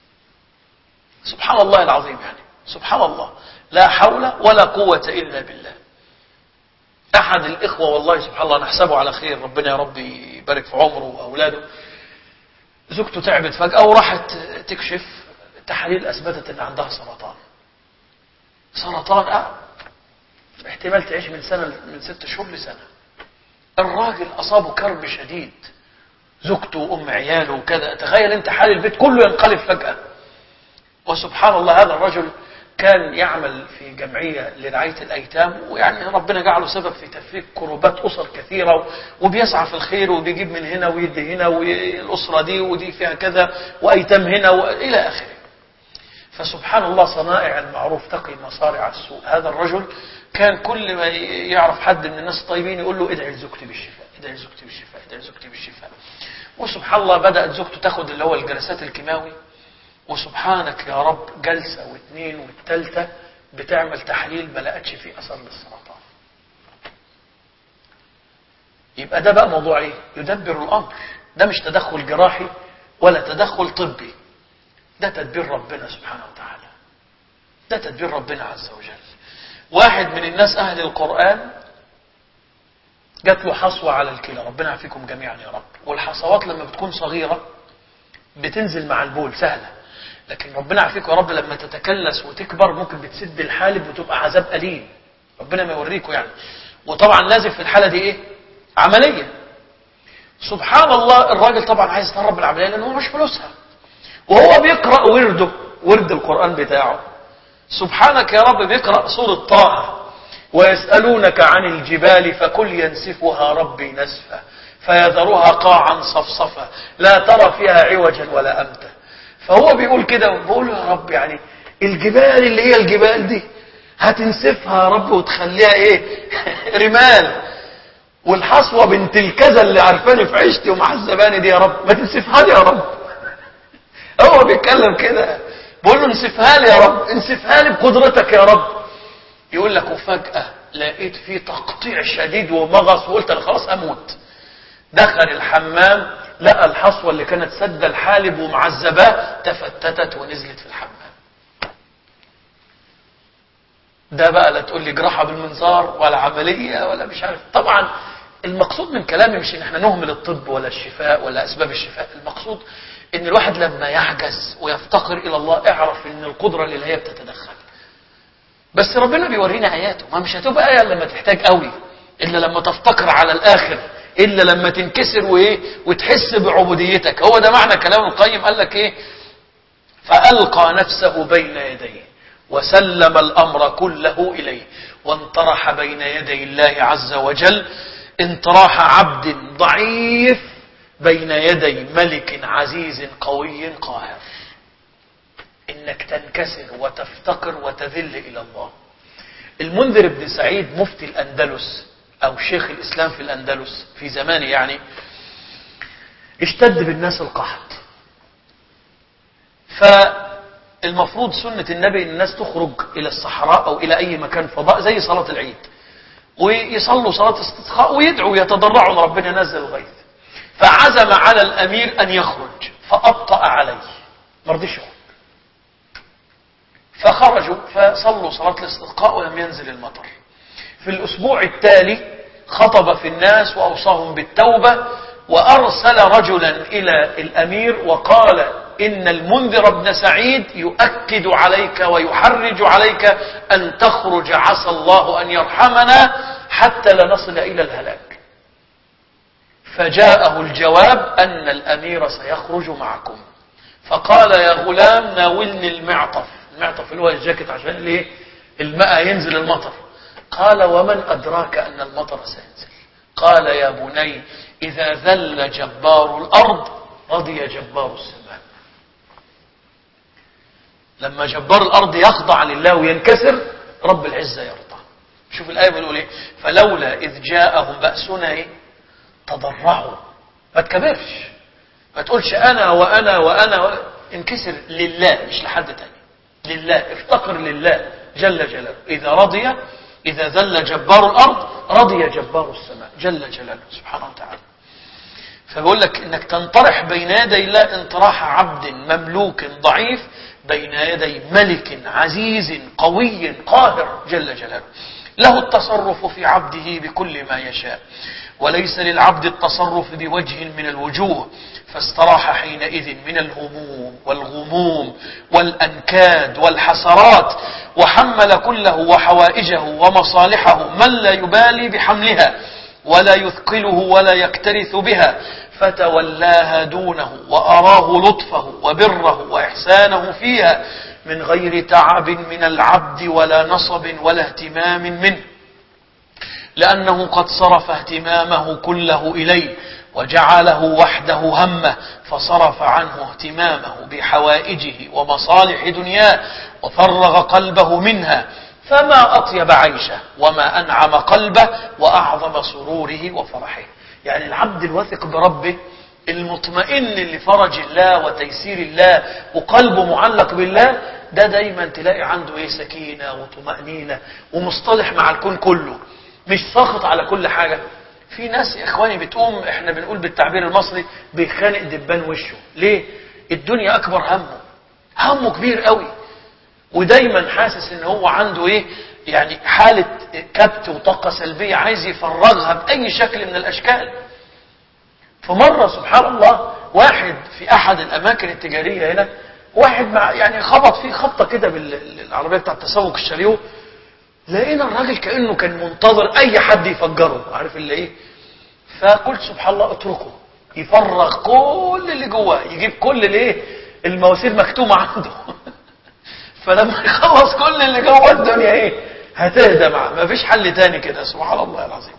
سبحان الله العظيم، يعني سبحان الله، لا حول ولا قوة الا بالله. احد الاخوة والله سبحان الله نحسبه على خير، ربنا يا رب يبارك في عمره واولاده، زوجته تعبت فجأة وراحت تكشف، تحاليل اثبتت ان عندها سرطان. سرطان اه احتمال تعيش من سنة من ست شهور لسنة. الراجل اصابه كرب شديد، زوجته وام عياله وكذا، تخيل انت حال البيت كله ينقلب فجأة. وسبحان الله هذا الرجل كان يعمل في جمعية لرعاية الأيتام، ويعني ربنا جعله سبب في تفريج كروبات أسر كثيرة، وبيسعى في الخير وبيجيب من هنا ويدي هنا، والأسرة دي ودي فيها كذا وأيتام هنا وإلى آخره. فسبحان الله صنائع المعروف تقي مصارع السوء. هذا الرجل كان كل ما يعرف حد من الناس الطيبين يقول له ادعي لزوجتي بالشفاء، ادعي لزوجتي بالشفاء، ادعي لزوجتي بالشفاء. وسبحان الله بدأت زوجته تاخد اللي هو الجلسات الكيماوي، وسبحانك يا رب جلسة واثنين والثالثة بتعمل تحليل ما لقتش فيه أثر للسرطان. يبقى ده بقى موضوع ايه؟ يدبر الأمر. ده مش تدخل جراحي ولا تدخل طبي، ده تدبير ربنا سبحانه وتعالى، ده تدبير ربنا عز وجل. واحد من الناس أهل القرآن جات له حصوة على الكلى، ربنا يعافيكم جميعا يا رب. والحصوات لما بتكون صغيرة بتنزل مع البول سهلة، لكن ربنا يعافيكم يا رب لما تتكلس وتكبر ممكن بتسد الحالب وتبقى عذاب أليم، ربنا ما يوريكم يعني. وطبعا لازم في الحالة دي ايه؟ عملية. سبحان الله الراجل طبعا عايز يتهرب من العملية لأنه مش فلوسها، وهو بيقرأ ورده، ورد القرآن بتاعه، سبحانك يا رب بيقرأ سورة طه، ويسألونك عن الجبال فقل ينسفها ربي نسفا فيذرها قاعا صفصفا لا ترى فيها عوجا ولا أمتا. فهو بيقول كده، بيقول يا رب يعني الجبال اللي هي الجبال دي هتنسفها يا رب وتخليها ايه؟ رمال. والحصوة بنت الكذا اللي عرفاني في عيشتي ومعذباني دي يا رب ما تنسفها لي يا رب. هو بيتكلم كده، بقول له انسفها لي يا رب، انسفها لي بقدرتك يا رب. يقول لك وفجأة لقيت فيه تقطيع شديد ومغص، وقلت انا خلاص اموت. دخل الحمام لقى الحصوة اللي كانت سد الحالب ومعذباه تفتتت ونزلت في الحمام. ده بقى لا تقول لي جراحة بالمنظار ولا عملية ولا مش عارف. طبعا المقصود من كلامي مش ان احنا نهمل الطب ولا الشفاء ولا اسباب الشفاء، المقصود ان الواحد لما يعجز ويفتقر الى الله اعرف ان القدرة الالهية بتتدخل. بس ربنا بيورينا اياته، ما مش هتبقى ايه لما تحتاج قوي، الا لما تفتقر على الاخر، الا لما تنكسر وايه وتحس بعبوديتك. هو ده معنى كلام القيم، قال لك ايه؟ فألقى نفسه بين يديه وسلم الأمر كله إليه وانطرح بين يدي الله عز وجل انطراح عبد ضعيف بين يدي ملك عزيز قوي قاهر. إنك تنكسر وتفتقر وتذل إلى الله. المنذر بن سعيد مفتي الأندلس أو شيخ الإسلام في الأندلس في زمانه يعني، اشتد بالناس القحط، فالمفروض سنة النبي ان الناس تخرج الى الصحراء او الى اي مكان فضاء زي صلاة العيد ويصلوا صلاة استسقاء ويدعوا يتضرعوا ان ربنا ينزل الغيث. فعزم على الامير ان يخرج فابطأ عليه، ما رضيش يخرج. فخرجوا فصلوا صلاة الاستسقاء ولم ينزل المطر. في الاسبوع التالي خطب في الناس واوصاهم بالتوبة، وارسل رجلا الى الامير وقال إن المنذر بن سعيد يؤكد عليك ويحرج عليك أن تخرج، عسى الله أن يرحمنا حتى لا نصل إلى الهلاك. فجاءه الجواب أن الأمير سيخرج معكم. فقال يا غلام ناولني المعطف. المعطف اللي هو الجاكيت عشان الايه الماء ينزل المطر. قال ومن أدراك أن المطر سينزل؟ قال يا بني إذا ذل جبار الأرض رضي جبار السماء. لما جبار الأرض يخضع لله وينكسر رب العزة يرضى. شوف الآية بتقول ايه؟ فلولا إذ جاءهم بأسنا ايه تضرعوا. ما تكبرش، ما تقولش أنا وأنا وأنا و... انكسر لله مش لحد تاني، لله افتقر لله جل جلاله. إذا رضي إذا ذل جبار الأرض رضي جبار السماء جل جلاله سبحانه وتعالى. فبقول لك إنك تنطرح بين يدي الله انطراح عبد مملوك ضعيف بين يدي ملك عزيز قوي قاهر جل جلاله. له التصرف في عبده بكل ما يشاء، وليس للعبد التصرف بوجه من الوجوه، فاستراح حينئذ من الهموم والغموم والأنكاد والحسرات، وحمل كله وحوائجه ومصالحه من لا يبالي بحملها ولا يثقله ولا يكترث بها، فتولاها دونه وأراه لطفه وبره وإحسانه فيها من غير تعب من العبد ولا نصب ولا اهتمام منه، لأنه قد صرف اهتمامه كله إليه وجعله وحده همه، فصرف عنه اهتمامه بحوائجه ومصالح دنياه وفرغ قلبه منها. فما أطيب عيشه وما أنعم قلبه وأعظم سروره وفرحه. يعني العبد الواثق بربه المطمئن لفرج الله وتيسير الله وقلبه معلق بالله، ده دايما تلاقي عنده ايه سكينة وطمأنينة ومصطلح مع الكون كله، مش ساخط على كل حاجة. في ناس يا اخواني بتقوم، احنا بنقول بالتعبير المصري بيخانق دبان وشه. ليه؟ الدنيا اكبر همه، همه كبير قوي، ودايما حاسس ان هو عنده ايه يعني حالة كبت وطاقة سلبية عايز يفرغها بأي شكل من الأشكال. فمرة سبحان الله واحد في أحد الأماكن التجارية هنا، واحد مع يعني خبط فيه خبطة كده بالعربية بتاع التسوق الشريو، لقينا الراجل كأنه كان منتظر أي حد يفجره، عارف اللي إيه. فقلت سبحان الله اتركه يفرغ كل اللي جواه، يجيب كل الايه المواسير مكتومة عنده فلما يخلص كل اللي جوه الدنيا ايه هتهدى معه، ما فيش حل تاني كده. سبحان الله العظيم.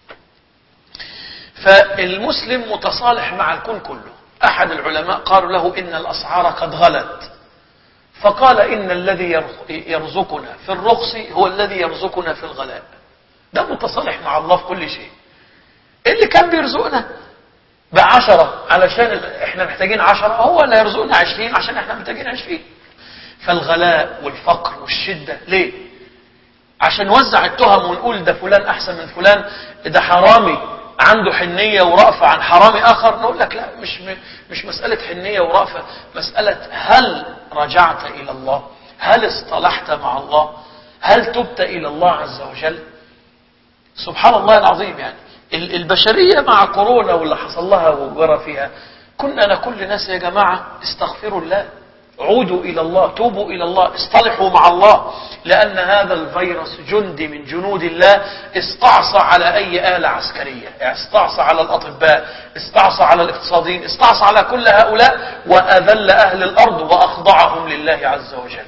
فالمسلم متصالح مع الكون كله. احد العلماء قالوا له ان الاسعار قد غلت، فقال ان الذي يرزقنا في الرخص هو الذي يرزقنا في الغلاء. ده متصالح مع الله في كل شيء. اللي كان بيرزقنا بعشرة علشان احنا محتاجين عشرة، هو اللي يرزقنا عشرين عشان احنا محتاجين عشرين. فالغلاء والفقر والشدة ليه؟ عشان نوزع التهم ونقول ده فلان احسن من فلان، ده حرامي عنده حنية ورأفة عن حرامي اخر. نقول لك لا، مش مش مسألة حنية ورأفة، مسألة هل رجعت الى الله؟ هل اصطلحت مع الله؟ هل تبت الى الله عز وجل؟ سبحان الله العظيم. يعني البشرية مع كورونا واللي حصل لها وجرى فيها، كنا نقول لناس يا جماعة استغفروا الله، عودوا إلى الله، توبوا إلى الله، اصطلحوا مع الله، لأن هذا الفيروس جندي من جنود الله، استعصى على أي آلة عسكرية، استعصى على الأطباء، استعصى على الاقتصاديين، استعصى على كل هؤلاء، وأذل أهل الأرض وأخضعهم لله عز وجل.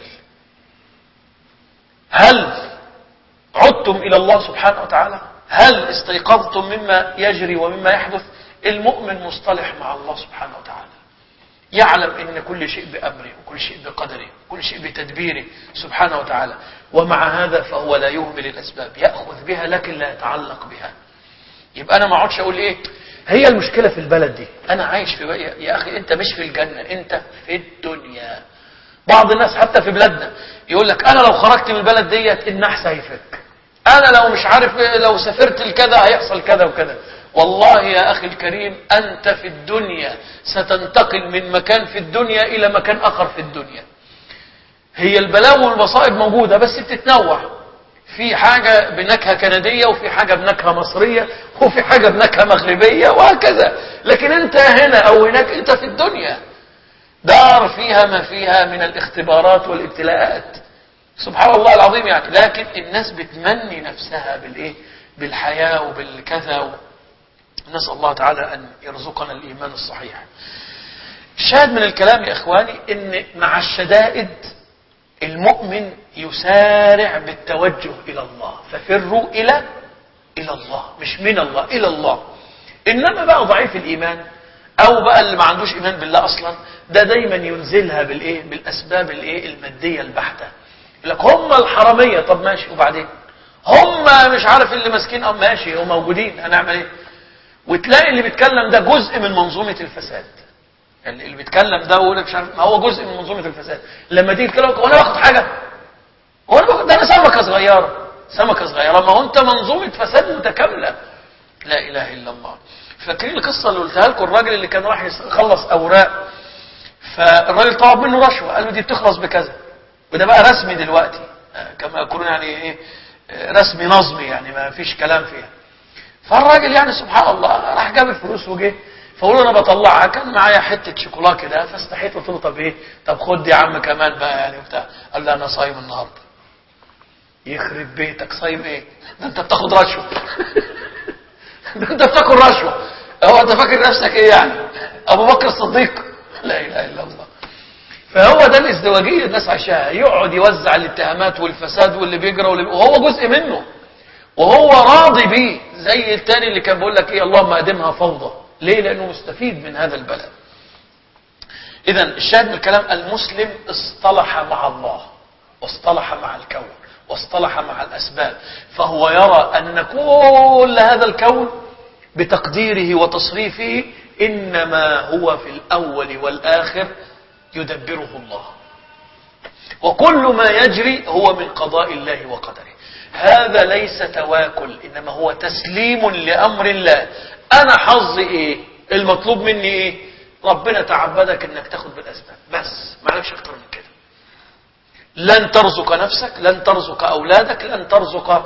هل عدتم إلى الله سبحانه وتعالى؟ هل استيقظتم مما يجري ومما يحدث؟ المؤمن مصطلح مع الله سبحانه وتعالى، يعلم ان كل شيء بأمره وكل شيء بقدره وكل شيء بتدبيره سبحانه وتعالى، ومع هذا فهو لا يهمل الأسباب، يأخذ بها لكن لا يتعلق بها. يبقى أنا ما اقعدش أقول إيه هي المشكلة في البلد دي، أنا عايش في بقى. يا أخي أنت مش في الجنة، أنت في الدنيا. بعض الناس حتى في بلادنا يقول لك أنا لو خرجت من البلد ديت النحس هيفك، أنا لو مش عارف لو سافرت الكذا هيحصل كذا وكذا. والله يا أخي الكريم أنت في الدنيا ستنتقل من مكان في الدنيا إلى مكان آخر في الدنيا. هي البلاوي والمصائب موجودة بس بتتنوع، في حاجة بنكهة كندية وفي حاجة بنكهة مصرية وفي حاجة بنكهة مغربية وهكذا. لكن أنت هنا أو هناك أنت في الدنيا، دار فيها ما فيها من الاختبارات والابتلاءات. سبحان الله العظيم. يعني لكن الناس بتمني نفسها بالإيه؟ بالحياة وبالكذا. نسأل الله تعالى أن يرزقنا الإيمان الصحيح. الشاهد من الكلام يا إخواني إن مع الشدائد المؤمن يسارع بالتوجه إلى الله، ففروا إلى إلى الله، مش من الله، إلى الله. إنما بقى ضعيف الإيمان أو بقى اللي ما عندوش إيمان بالله أصلا، ده دايما ينزلها بالإيه؟ بالأسباب الإيه؟ المادية البحتة. يقول لك هم الحرامية، طب ماشي، وبعدين هم مش عارف اللي ماسكين، أو ماشي هم موجودين، هنعمل إيه؟ وتلاقي اللي بيتكلم ده جزء من منظومة الفساد. يعني اللي بيتكلم ده ويقول لك مش عارف، ما هو جزء من منظومة الفساد. لما تيجي تتكلم وانا باخد حاجة، وانا باخد ده، انا سمكة صغيرة، سمكة صغيرة، ما هو انت منظومة فساد متكاملة. لا اله الا الله. فاكرين القصة اللي قلتها لكم، الراجل اللي كان راح يخلص اوراق، فالراجل طلب منه رشوة، قال له دي بتخلص بكذا، وده بقى رسمي دلوقتي كما يقولون، يعني ايه، رسمي نظمي، يعني ما فيش كلام فيها. فالراجل يعني سبحان الله راح جاب الفلوس وجه، فقول له انا بطلعها، كان معايا حته شوكولاته كده، فاستحيت قلت له طب ايه، طب خد يا عم كمان بقى يعني وبتاع. قال لي انا صايم النهارده. يخرب بيتك، صايم ايه؟ ده انت بتاخد رشوه. ده انت بتاكل رشوه. هو انت فاكر نفسك ايه يعني؟ ابو بكر الصديق؟ لا اله الا الله. فهو ده الازدواجيه الناس عايشاها، يقعد يوزع الاتهامات والفساد واللي بيجرى واللي بي... وهو جزء منه وهو راضي بيه، زي التاني اللي كان بيقول لك ايه، اللهم ادمها فوضى. ليه؟ لانه مستفيد من هذا البلاء. اذا الشاهد من الكلام، المسلم اصطلح مع الله، واصطلح مع الكون، واصطلح مع الاسباب، فهو يرى ان كل هذا الكون بتقديره وتصريفه انما هو في الاول والاخر يدبره الله، وكل ما يجري هو من قضاء الله وقدره. هذا ليس تواكل، انما هو تسليم لامر الله. انا حظي ايه؟ المطلوب مني ايه؟ ربنا تعبدك انك تاخد بالاسباب بس، ما عليكش اكتر من كده. لن ترزق نفسك، لن ترزق اولادك، لن ترزق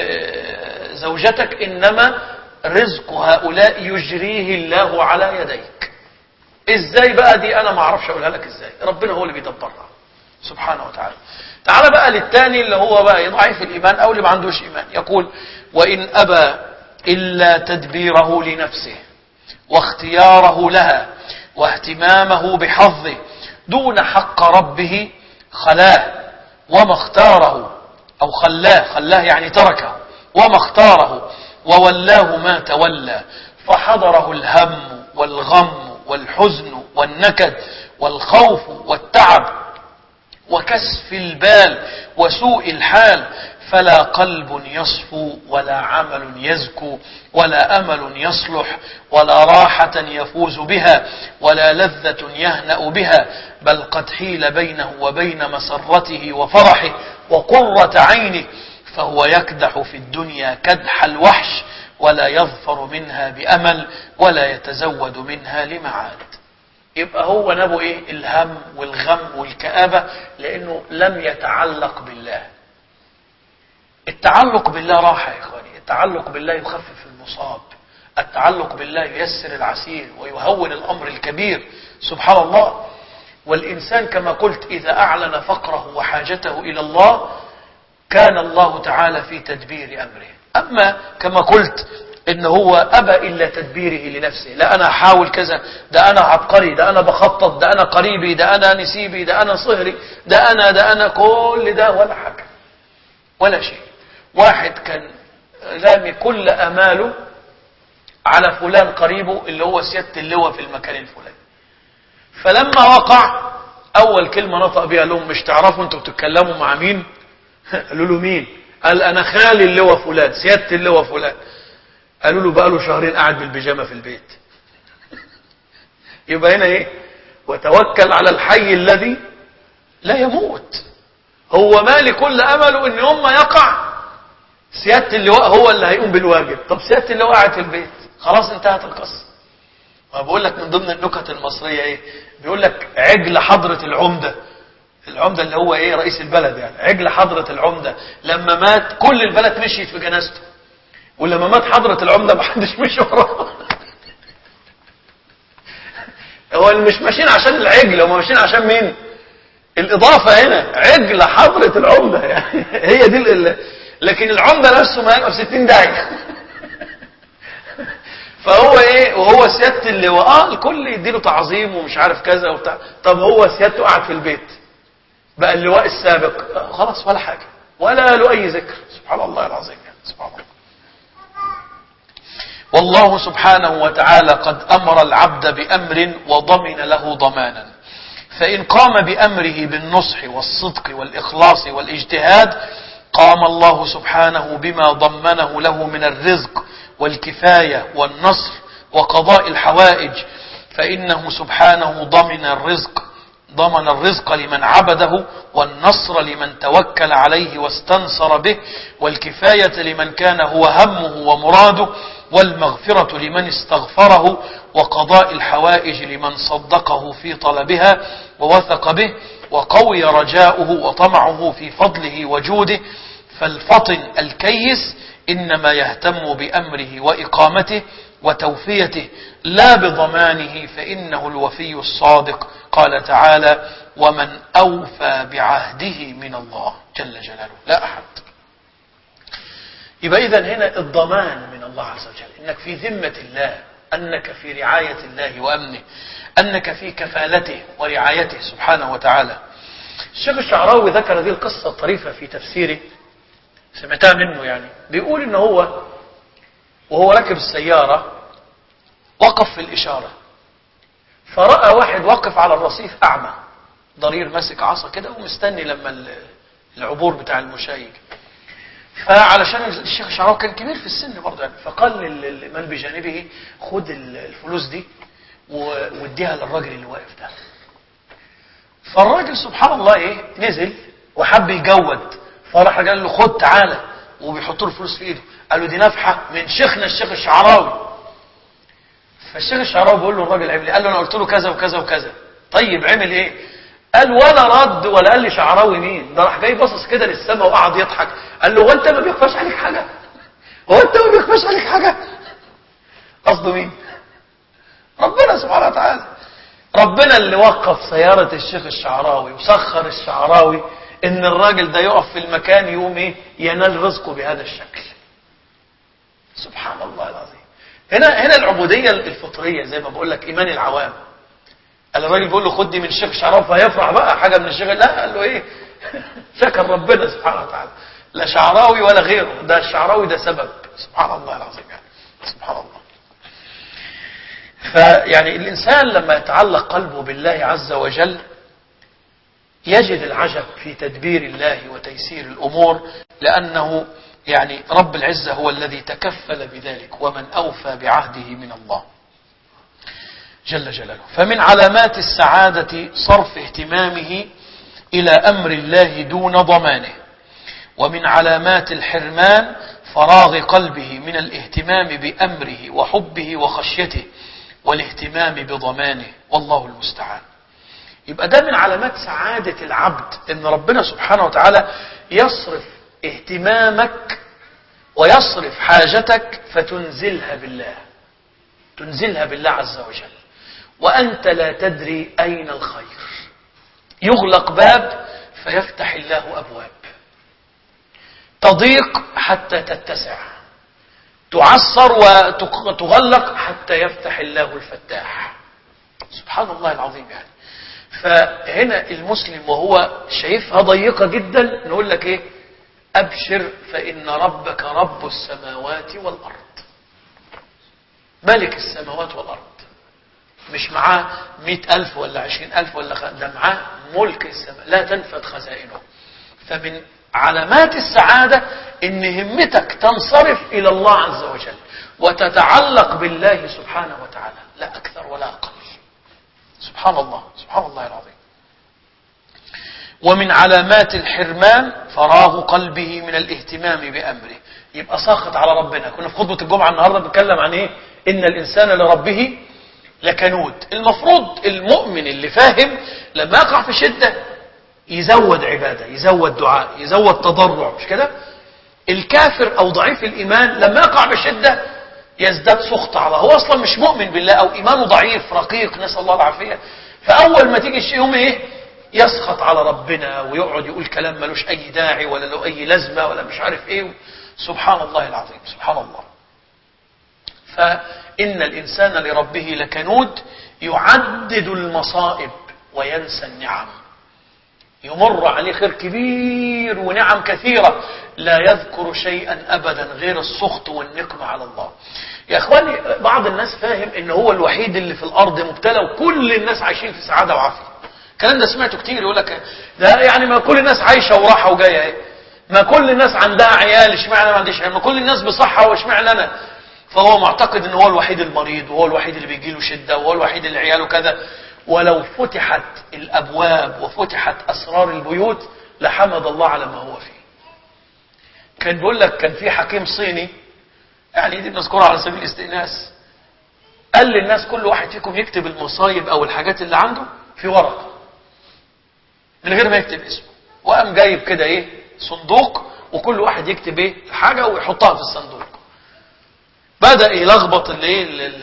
زوجتك، انما رزق هؤلاء يجريه الله على يديك. ازاي بقى دي؟ انا ما اعرفش اقولها لك ازاي، ربنا هو اللي بيدبرها سبحانه وتعالى. تعال بقى للتاني اللي هو بقى ضعيف الايمان او اللي ما عندوش ايمان. يقول وان ابى الا تدبيره لنفسه واختياره لها واهتمامه بحظه دون حق ربه خلاه وما اختاره، او خلاه، خلاه يعني تركه، وما اختاره وولاه ما تولى، فحضره الهم والغم والحزن والنكد والخوف والتعب وكسف البال وسوء الحال، فلا قلب يصفو ولا عمل يزكو ولا أمل يصلح ولا راحة يفوز بها ولا لذة يهنأ بها، بل قد حيل بينه وبين مسرته وفرحه وقرة عينه، فهو يكدح في الدنيا كدح الوحش ولا يظفر منها بأمل ولا يتزود منها لمعاد. يبقى هو نبو ايه؟ الهم والغم والكآبة، لانه لم يتعلق بالله. التعلق بالله راحة يا اخواني، التعلق بالله يخفف المصاب، التعلق بالله ييسر العسير ويهون الامر الكبير سبحان الله. والانسان كما قلت اذا اعلن فقره وحاجته الى الله كان الله تعالى في تدبير امره. اما كما قلت ان هو ابى الا تدبيره لنفسه، لا انا احاول كذا، ده انا عبقري، ده انا بخطط، ده انا قريبي، ده انا نسيبي، ده انا صهري، ده انا ده انا كل ده ولا حاجه ولا شيء. واحد كان رامي كل اماله على فلان قريبه اللي هو سيادة اللواء في المكان الفلاني، فلما وقع اول كلمه نطق بها لهم مش تعرفوا انتوا بتتكلموا مع مين؟ قالوا له مين؟ قال انا خالي اللواء فلان، سيادة اللواء فلان. قالوا له بقى له شهرين قاعد بالبيجامه في البيت. يبقى هنا ايه؟ وتوكل على الحي الذي لا يموت. هو مالي كل امله ان يوم ما يقع سيادة اللواء هو اللي هيقوم بالواجب. طب سيادة اللواء قاعد في البيت، خلاص انتهت القصه. وبقول لك من ضمن النكت المصريه ايه؟ بيقول لك عجل حضرة العمده، العمده اللي هو ايه؟ رئيس البلد يعني. عجل حضرة العمده لما مات كل البلد مشيت في جنازته، ولما مات حضرة العمدة ما حدش مشي وراه. هو اللي مش ماشيين عشان العجل، هم ماشيين عشان مين؟ الإضافة هنا عجل حضرة العمدة يعني. هي دي اللي... لكن العمدة نفسه ما يبقى في ستين داعي. فهو ايه؟ ايه وهو سيادة اللواء، اه الكل يديله تعظيم ومش عارف كذا وبتاع. طب هو سيادته قاعد في البيت بقى اللواء السابق، آه خلاص ولا حاجة ولا له اي ذكر. سبحان الله العظيم يعني. سبحان الله. والله سبحانه وتعالى قد امر العبد بامر وضمن له ضمانا، فان قام بامره بالنصح والصدق والاخلاص والاجتهاد قام الله سبحانه بما ضمنه له من الرزق والكفاية والنصر وقضاء الحوائج، فإنه سبحانه ضمن الرزق ضمن الرزق لمن عبده، والنصر لمن توكل عليه واستنصر به، والكفاية لمن كان هو همه ومراده، والمغفرة لمن استغفره، وقضاء الحوائج لمن صدقه في طلبها ووثق به وقوي رجاؤه وطمعه في فضله وجوده. فالفطن الكيس إنما يهتم بأمره وإقامته وتوفيته لا بضمانه، فإنه الوفي الصادق. قال تعالى: ومن أوفى بعهده من الله جل جلاله لا أحد. يبقى إذن هنا الضمان من الله عز وجل، إنك في ذمة الله، أنك في رعاية الله وأمنه، أنك في كفالته ورعايته سبحانه وتعالى. الشيخ الشعراوي ذكر هذه القصة الطريفة في تفسيره، سمعتها منه يعني. بيقول إن هو وهو راكب السيارة وقف في الإشارة، فرأى واحد واقف على الرصيف أعمى ضرير ماسك عصا كده ومستني لما العبور بتاع المشاة. فعلشان الشيخ الشعراوي كان كبير في السن برضه يعني، فقال لمن بجانبه: خد الفلوس دي واديها للراجل اللي واقف ده. فالراجل سبحان الله ايه نزل وحب يجود، فراح قال له: خد تعالى، وبيحط له الفلوس في ايده. قال له: دي نفحه من شيخنا الشيخ الشعراوي. فالشيخ الشعراوي بيقول له: الراجل عمل ايه؟ قال له: انا قلت له كذا وكذا وكذا. طيب عمل ايه؟ قال: ولا رد ولا قال لي شعراوي مين ده، راح جاي باصص كده للسماء وقعد يضحك. قال له: هو انت ما بيخفاش عليك حاجه؟ هو انت ما بيخفاش عليك حاجه؟ قصده مين؟ ربنا سبحانه وتعالى. ربنا اللي وقف سيارة الشيخ الشعراوي وسخر الشعراوي ان الراجل ده يقف في المكان يوم ايه ينال رزقه بهذا الشكل. سبحان الله العظيم. هنا هنا العبودية الفطرية زي ما بقول لك، ايمان العوام. قال الراجل بيقول له: خد دي من الشيخ الشعراوي، فهيفرح بقى حاجة من الشيخ. لا، قال له ايه؟ شكر ربنا سبحانه وتعالى، لا شعراوي ولا غيره، ده الشعراوي ده سبب. سبحان الله العظيم يعني. سبحان الله. فيعني الإنسان لما يتعلق قلبه بالله عز وجل يجد العجب في تدبير الله وتيسير الأمور، لأنه يعني رب العزة هو الذي تكفل بذلك. ومن أوفى بعهده من الله جل جلاله. فمن علامات السعادة صرف اهتمامه إلى أمر الله دون ضمانه، ومن علامات الحرمان فراغ قلبه من الاهتمام بأمره وحبه وخشيته والاهتمام بضمانه، والله المستعان. يبقى ده من علامات سعادة العبد، ان ربنا سبحانه وتعالى يصرف اهتمامك ويصرف حاجتك فتنزلها بالله، تنزلها بالله عز وجل، وأنت لا تدري أين الخير. يغلق باب فيفتح الله أبواب، تضيق حتى تتسع، تعصر وتغلق حتى يفتح الله الفتاح. سبحان الله العظيم يعني. فهنا المسلم وهو شايفها ضيقة جدا نقول لك ايه؟ أبشر فإن ربك رب السماوات والأرض، ملك السماوات والأرض. مش معاه مئة ألف ولا عشرين ألف ولا خ... ده معاه ملك السماء لا تنفد خزائنه. فمن علامات السعادة ان همتك تنصرف الى الله عز وجل وتتعلق بالله سبحانه وتعالى، لا اكثر ولا اقل. سبحان الله، سبحان الله العظيم. ومن علامات الحرمان فراغ قلبه من الاهتمام بامره، يبقى ساخط على ربنا. كنا في خطبة الجمعة النهاردة بنتكلم عن ايه؟ ان الانسان لربه لكنود. المفروض المؤمن اللي فاهم لما يقع في شدة يزود عبادة، يزود دعاء، يزود تضرع، مش كده؟ الكافر او ضعيف الايمان لما يقع بشدة يزداد سخط على، هو اصلا مش مؤمن بالله او ايمانه ضعيف رقيق، نسأل الله العافية. فاول ما تيجي الشيء يوم ايه؟ يسخط على ربنا ويقعد يقول كلام ملوش اي داعي ولا له اي لازمة ولا مش عارف ايه. سبحان الله العظيم، سبحان الله. فإن الإنسان لربه لكنود، يعدد المصائب وينسى النعم. يمر عليه خير كبير ونعم كثيرة، لا يذكر شيئا أبدا غير السخط والنقمة على الله. يا أخواني، بعض الناس فاهم إن هو الوحيد اللي في الأرض مبتلى وكل الناس عايشين في سعادة وعافية. الكلام ده سمعته كتير، يقول لك ده يعني ما كل الناس عايشة وراحة وجاية ايه، ما كل الناس عندها عيال، اشمعنى ما عنديش عيال، ما كل الناس بصحة واشمعنى أنا. فهو معتقد إن هو الوحيد المريض، وهو الوحيد اللي بيجيله شدة، وهو الوحيد اللي عياله كذا. ولو فتحت الأبواب وفتحت أسرار البيوت لحمد الله على ما هو فيه. كان بيقول لك كان في حكيم صيني، يعني دي بنذكرها على سبيل الاستئناس، قال للناس كل واحد فيكم يكتب المصايب أو الحاجات اللي عنده في ورقة من غير ما يكتب اسمه، وقام جايب كده ايه صندوق، وكل واحد يكتب ايه حاجة ويحطها في الصندوق. بدأ يلخبط الايه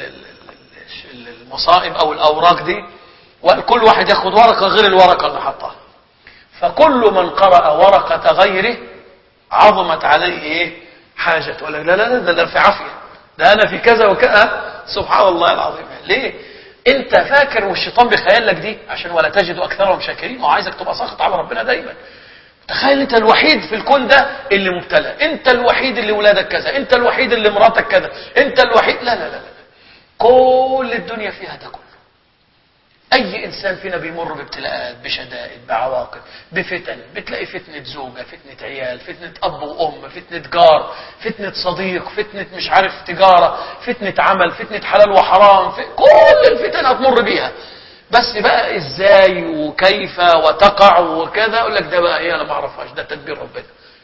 المصائب او الاوراق دي، وكل واحد ياخد ورقة غير الورقة اللي حطها. فكل من قرأ ورقة غيره عظمت عليه ايه حاجة، ولا لا لا لا ده في عافية، ده انا في كذا وكذا. سبحان الله العظيم. ليه انت فاكر والشيطان بيخيل لك دي عشان ولا تجد اكثرهم شاكرين؟ ما عايزك تبقى ساخط على ربنا دايما. تخيل انت الوحيد في الكون ده اللي مبتلى، انت الوحيد اللي ولادك كذا، انت الوحيد اللي مراتك كذا، انت الوحيد. لا لا لا لا، كل الدنيا فيها ده كله. اي انسان فينا بيمر بابتلاءات، بشدائد، بعواقب، بفتن. بتلاقي فتنة زوجة، فتنة عيال، فتنة اب وام، فتنة جار، فتنة صديق، فتنة مش عارف تجارة، فتنة عمل، فتنة حلال وحرام. في كل الفتن هتمر بيها، بس بقى ازاي وكيف وتقع وكذا، اقول لك ده بقى ايه انا ما اعرفهاش، ده تدبير ربنا.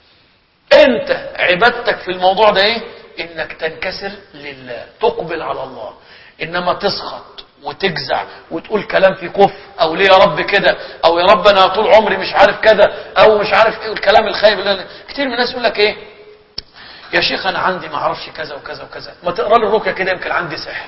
انت عبادتك في الموضوع ده ايه؟ انك تنكسر لله، تقبل على الله. انما تسخط وتجزع وتقول كلام في كفر، او ليه يا رب كده، او يا رب انا طول عمري مش عارف كذا، او مش عارف ايه الكلام الخايب اللي كتير من الناس يقول لك ايه يا شيخ انا عندي ما اعرفش كذا وكذا وكذا، ما تقرا لي الرقيه كده يمكن عندي سحر.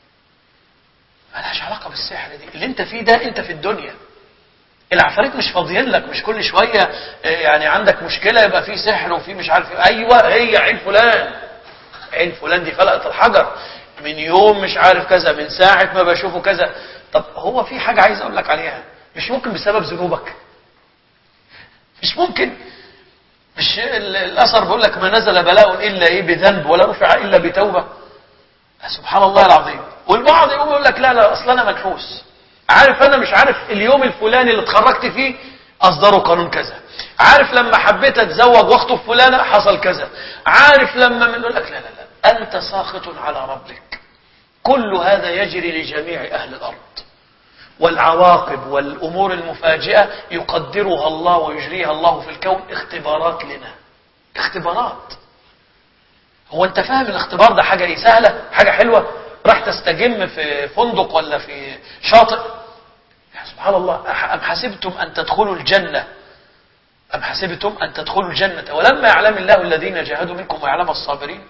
مالهاش علاقه بالسحر دي، اللي انت فيه ده انت في الدنيا. العفاريت مش فاضيين لك، مش كل شويه يعني عندك مشكله يبقى في سحر وفي مش عارف ايه. ايوه هي عين فلان، عين فلان دي فلقت الحجر من يوم مش عارف كذا، من ساعه ما بشوفه كذا. طب هو في حاجه عايز اقول لك عليها، مش ممكن بسبب ذنوبك، مش ممكن. مش الاثر بيقول لك ما نزل بلاء الا ايه بذنب ولا رفع الا بتوبه. سبحان الله العظيم. والبعض يقول لك لا لا اصل انا منحوس، عارف انا مش عارف اليوم الفلاني اللي اتخرجت فيه اصدروا قانون كذا، عارف لما حبيت اتزوج واخطب فلانه حصل كذا، عارف لما من يقول لك لا لا لا انت ساخط على ربك. كل هذا يجري لجميع اهل الارض، والعواقب والامور المفاجئه يقدرها الله ويجريها الله في الكون اختبارات لنا، اختبارات. هو انت فاهم الاختبار ده حاجه ايه سهله، حاجه حلوه راح تستجم في فندق ولا في شاطئ؟ سبحان الله. أم حسبتم أن تدخلوا الجنة أم حسبتم أن تدخلوا الجنة ولما يعلم الله الذين جاهدوا منكم ويعلم الصابرين،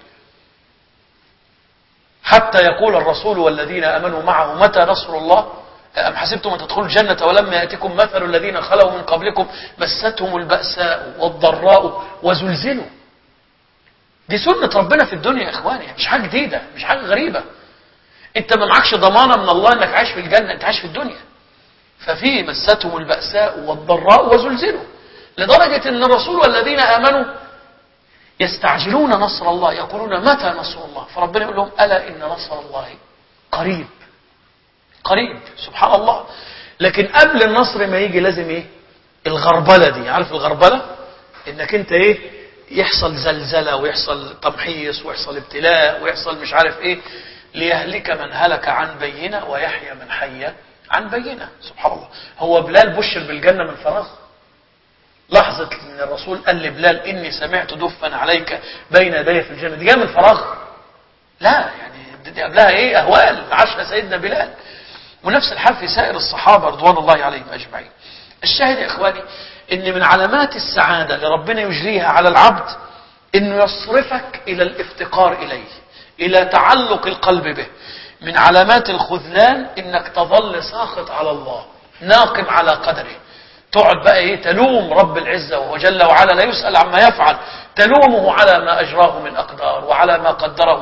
حتى يقول الرسول والذين آمنوا معه متى نصر الله. أم حسبتم أن تدخلوا الجنة ولما يأتكم مثل الذين خلوا من قبلكم مستهم البأساء والضراء وزلزلوا. دي سنة ربنا في الدنيا يا إخواني، مش حاجة جديدة، مش حاجة غريبة. انت ما معكش ضمانة من الله انك عايش في الجنة، انت عايش في الدنيا. ففي مستهم البأساء والضراء وزلزلوا، لدرجة ان الرسول والذين آمنوا يستعجلون نصر الله، يقولون متى نصر الله؟ فربنا يقول لهم ألا إن نصر الله قريب. قريب سبحان الله. لكن قبل النصر ما يجي لازم ايه؟ الغربلة دي. عارف الغربلة؟ انك انت ايه؟ يحصل زلزلة ويحصل تمحيص ويحصل ابتلاء ويحصل مش عارف ايه، ليهلك من هلك عن بينة ويحيى من حي عن بينة. سبحان الله. هو بلال بشر بالجنة من فراغ؟ لحظة ان الرسول قال لبلال اني سمعت دفا عليك بين يدي في الجنة، دي جايه من فراغ؟ لا، يعني دي قبلها ايه؟ اهوال عاشها سيدنا بلال. ونفس الحال في سائر الصحابة رضوان الله عليهم اجمعين. الشاهد يا اخواني ان من علامات السعادة اللي ربنا يجريها على العبد انه يصرفك الى الافتقار اليه، الى تعلق القلب به. من علامات الخذلان انك تظل ساخط على الله، ناقم على قدره، تقعد بقى ايه؟ تلوم رب العزة وجل وعلا، لا يسأل عما يفعل، تلومه على ما اجراه من اقدار وعلى ما قدره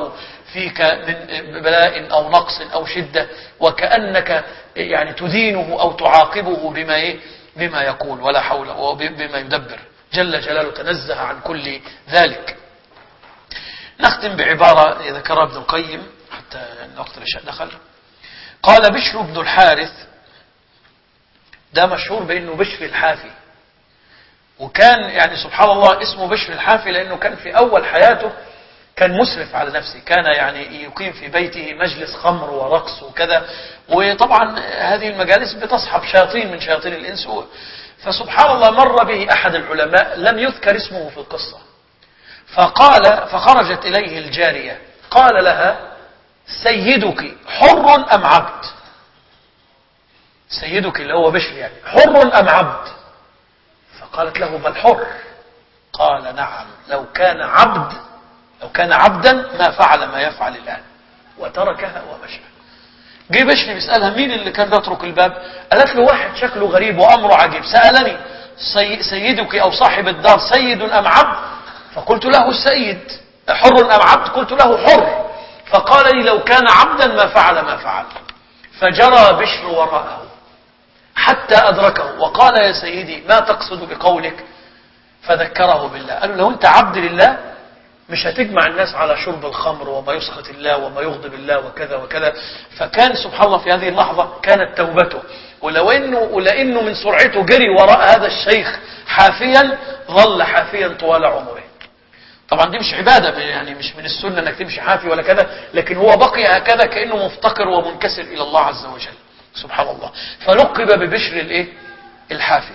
فيك من بلاء أو نقص أو شدة، وكأنك يعني تدينه أو تعاقبه بما إيه؟ بما يقول، ولا حول وبما يدبر جل جلاله، تنزه عن كل ذلك. نختم بعبارة ذكرها ابن القيم حتى وقت العشاء دخل. قال بشر بن الحارث، ده مشهور بأنه بشر الحافي، وكان يعني سبحان الله اسمه بشر الحافي لأنه كان في أول حياته كان مسرف على نفسه، كان يعني يقيم في بيته مجلس خمر ورقص وكذا، وطبعا هذه المجالس بتصحب شياطين من شياطين الإنس. فسبحان الله مر به أحد العلماء لم يذكر اسمه في القصة، فقال فخرجت إليه الجارية قال لها سيدك حر أم عبد؟ سيدك اللي هو بشر يعني حر أم عبد؟ فقالت له بل حر. قال نعم، لو كان عبد لو كان عبدا ما فعل ما يفعل الآن، وتركها ومشى. جه بشر بيسألها مين اللي كان بيترك الباب؟ قالت له واحد شكله غريب وأمره عجيب، سألني سي سيدك أو صاحب الدار سيد أم عبد؟ فقلت له السيد. حر أم عبد؟ قلت له حر. فقال لي لو كان عبدا ما فعل ما فعل. فجرى بشر وراءه حتى أدركه وقال يا سيدي ما تقصد بقولك؟ فذكره بالله. قال له لو أنت عبد لله مش هتجمع الناس على شرب الخمر وما يسخط الله وما يغضب الله وكذا وكذا. فكان سبحان الله في هذه اللحظة كانت توبته، ولو إنه ولأنه من سرعته جري وراء هذا الشيخ حافيا ظل حافيا طوال عمره. طبعا دي مش عبادة يعني، مش من السنة انك تمشي حافي ولا كذا، لكن هو بقي هكذا كأنه مفتقر ومنكسر إلى الله عز وجل سبحان الله. فلقب ببشر الايه الحافي.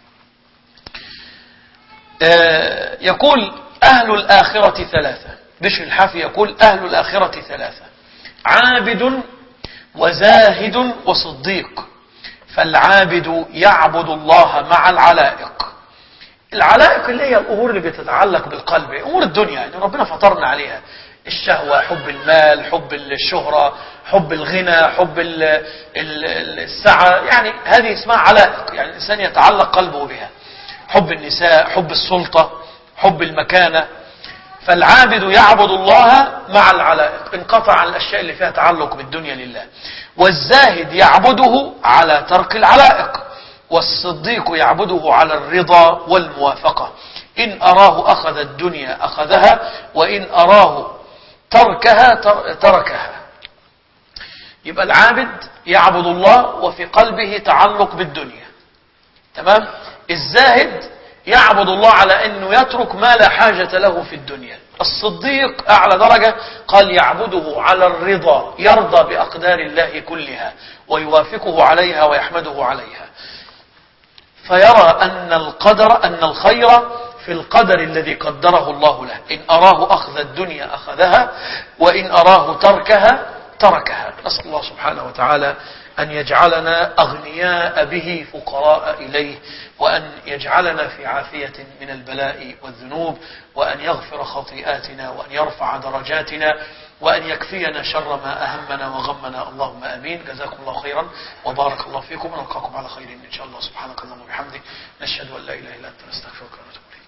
آه يقول أهل الآخرة ثلاثة. بشر الحافي يقول أهل الآخرة ثلاثة: عابد وزاهد وصديق. فالعابد يعبد الله مع العلائق. العلائق اللي هي الأمور اللي بتتعلق بالقلب، أمور الدنيا يعني ربنا فطرنا عليها، الشهوة، حب المال، حب الشهرة، حب الغنى، حب السعة، يعني هذه اسمها علائق، يعني الإنسان يتعلق قلبه بها. حب النساء، حب السلطة، حب المكانة. فالعابد يعبد الله مع العلائق، انقطع عن الأشياء اللي فيها تعلق بالدنيا لله. والزاهد يعبده على ترك العلائق. والصديق يعبده على الرضا والموافقة. إن أراه أخذ الدنيا أخذها، وإن أراه تركها تركها. يبقى العابد يعبد الله وفي قلبه تعلق بالدنيا، تمام. الزاهد يعبد الله على أنه يترك ما لا حاجة له في الدنيا. الصديق أعلى درجة، قال يعبده على الرضا، يرضى بأقدار الله كلها ويوافقه عليها ويحمده عليها. فيرى أن القدر أن الخير في القدر الذي قدره الله له. إن أراه أخذ الدنيا أخذها، وإن أراه تركها تركها. نسأل الله سبحانه وتعالى أن يجعلنا أغنياء به فقراء إليه، وأن يجعلنا في عافية من البلاء والذنوب، وأن يغفر خطيئاتنا، وأن يرفع درجاتنا، وأن يكفينا شر ما أهمنا وغمنا. اللهم آمين. جزاكم الله خيرا وبارك الله فيكم، ونلقاكم على خير إن شاء الله. سبحانك اللهم وبحمدك، نشهد أن لا إله إلا أنت، نستغفرك ونتوب إليك.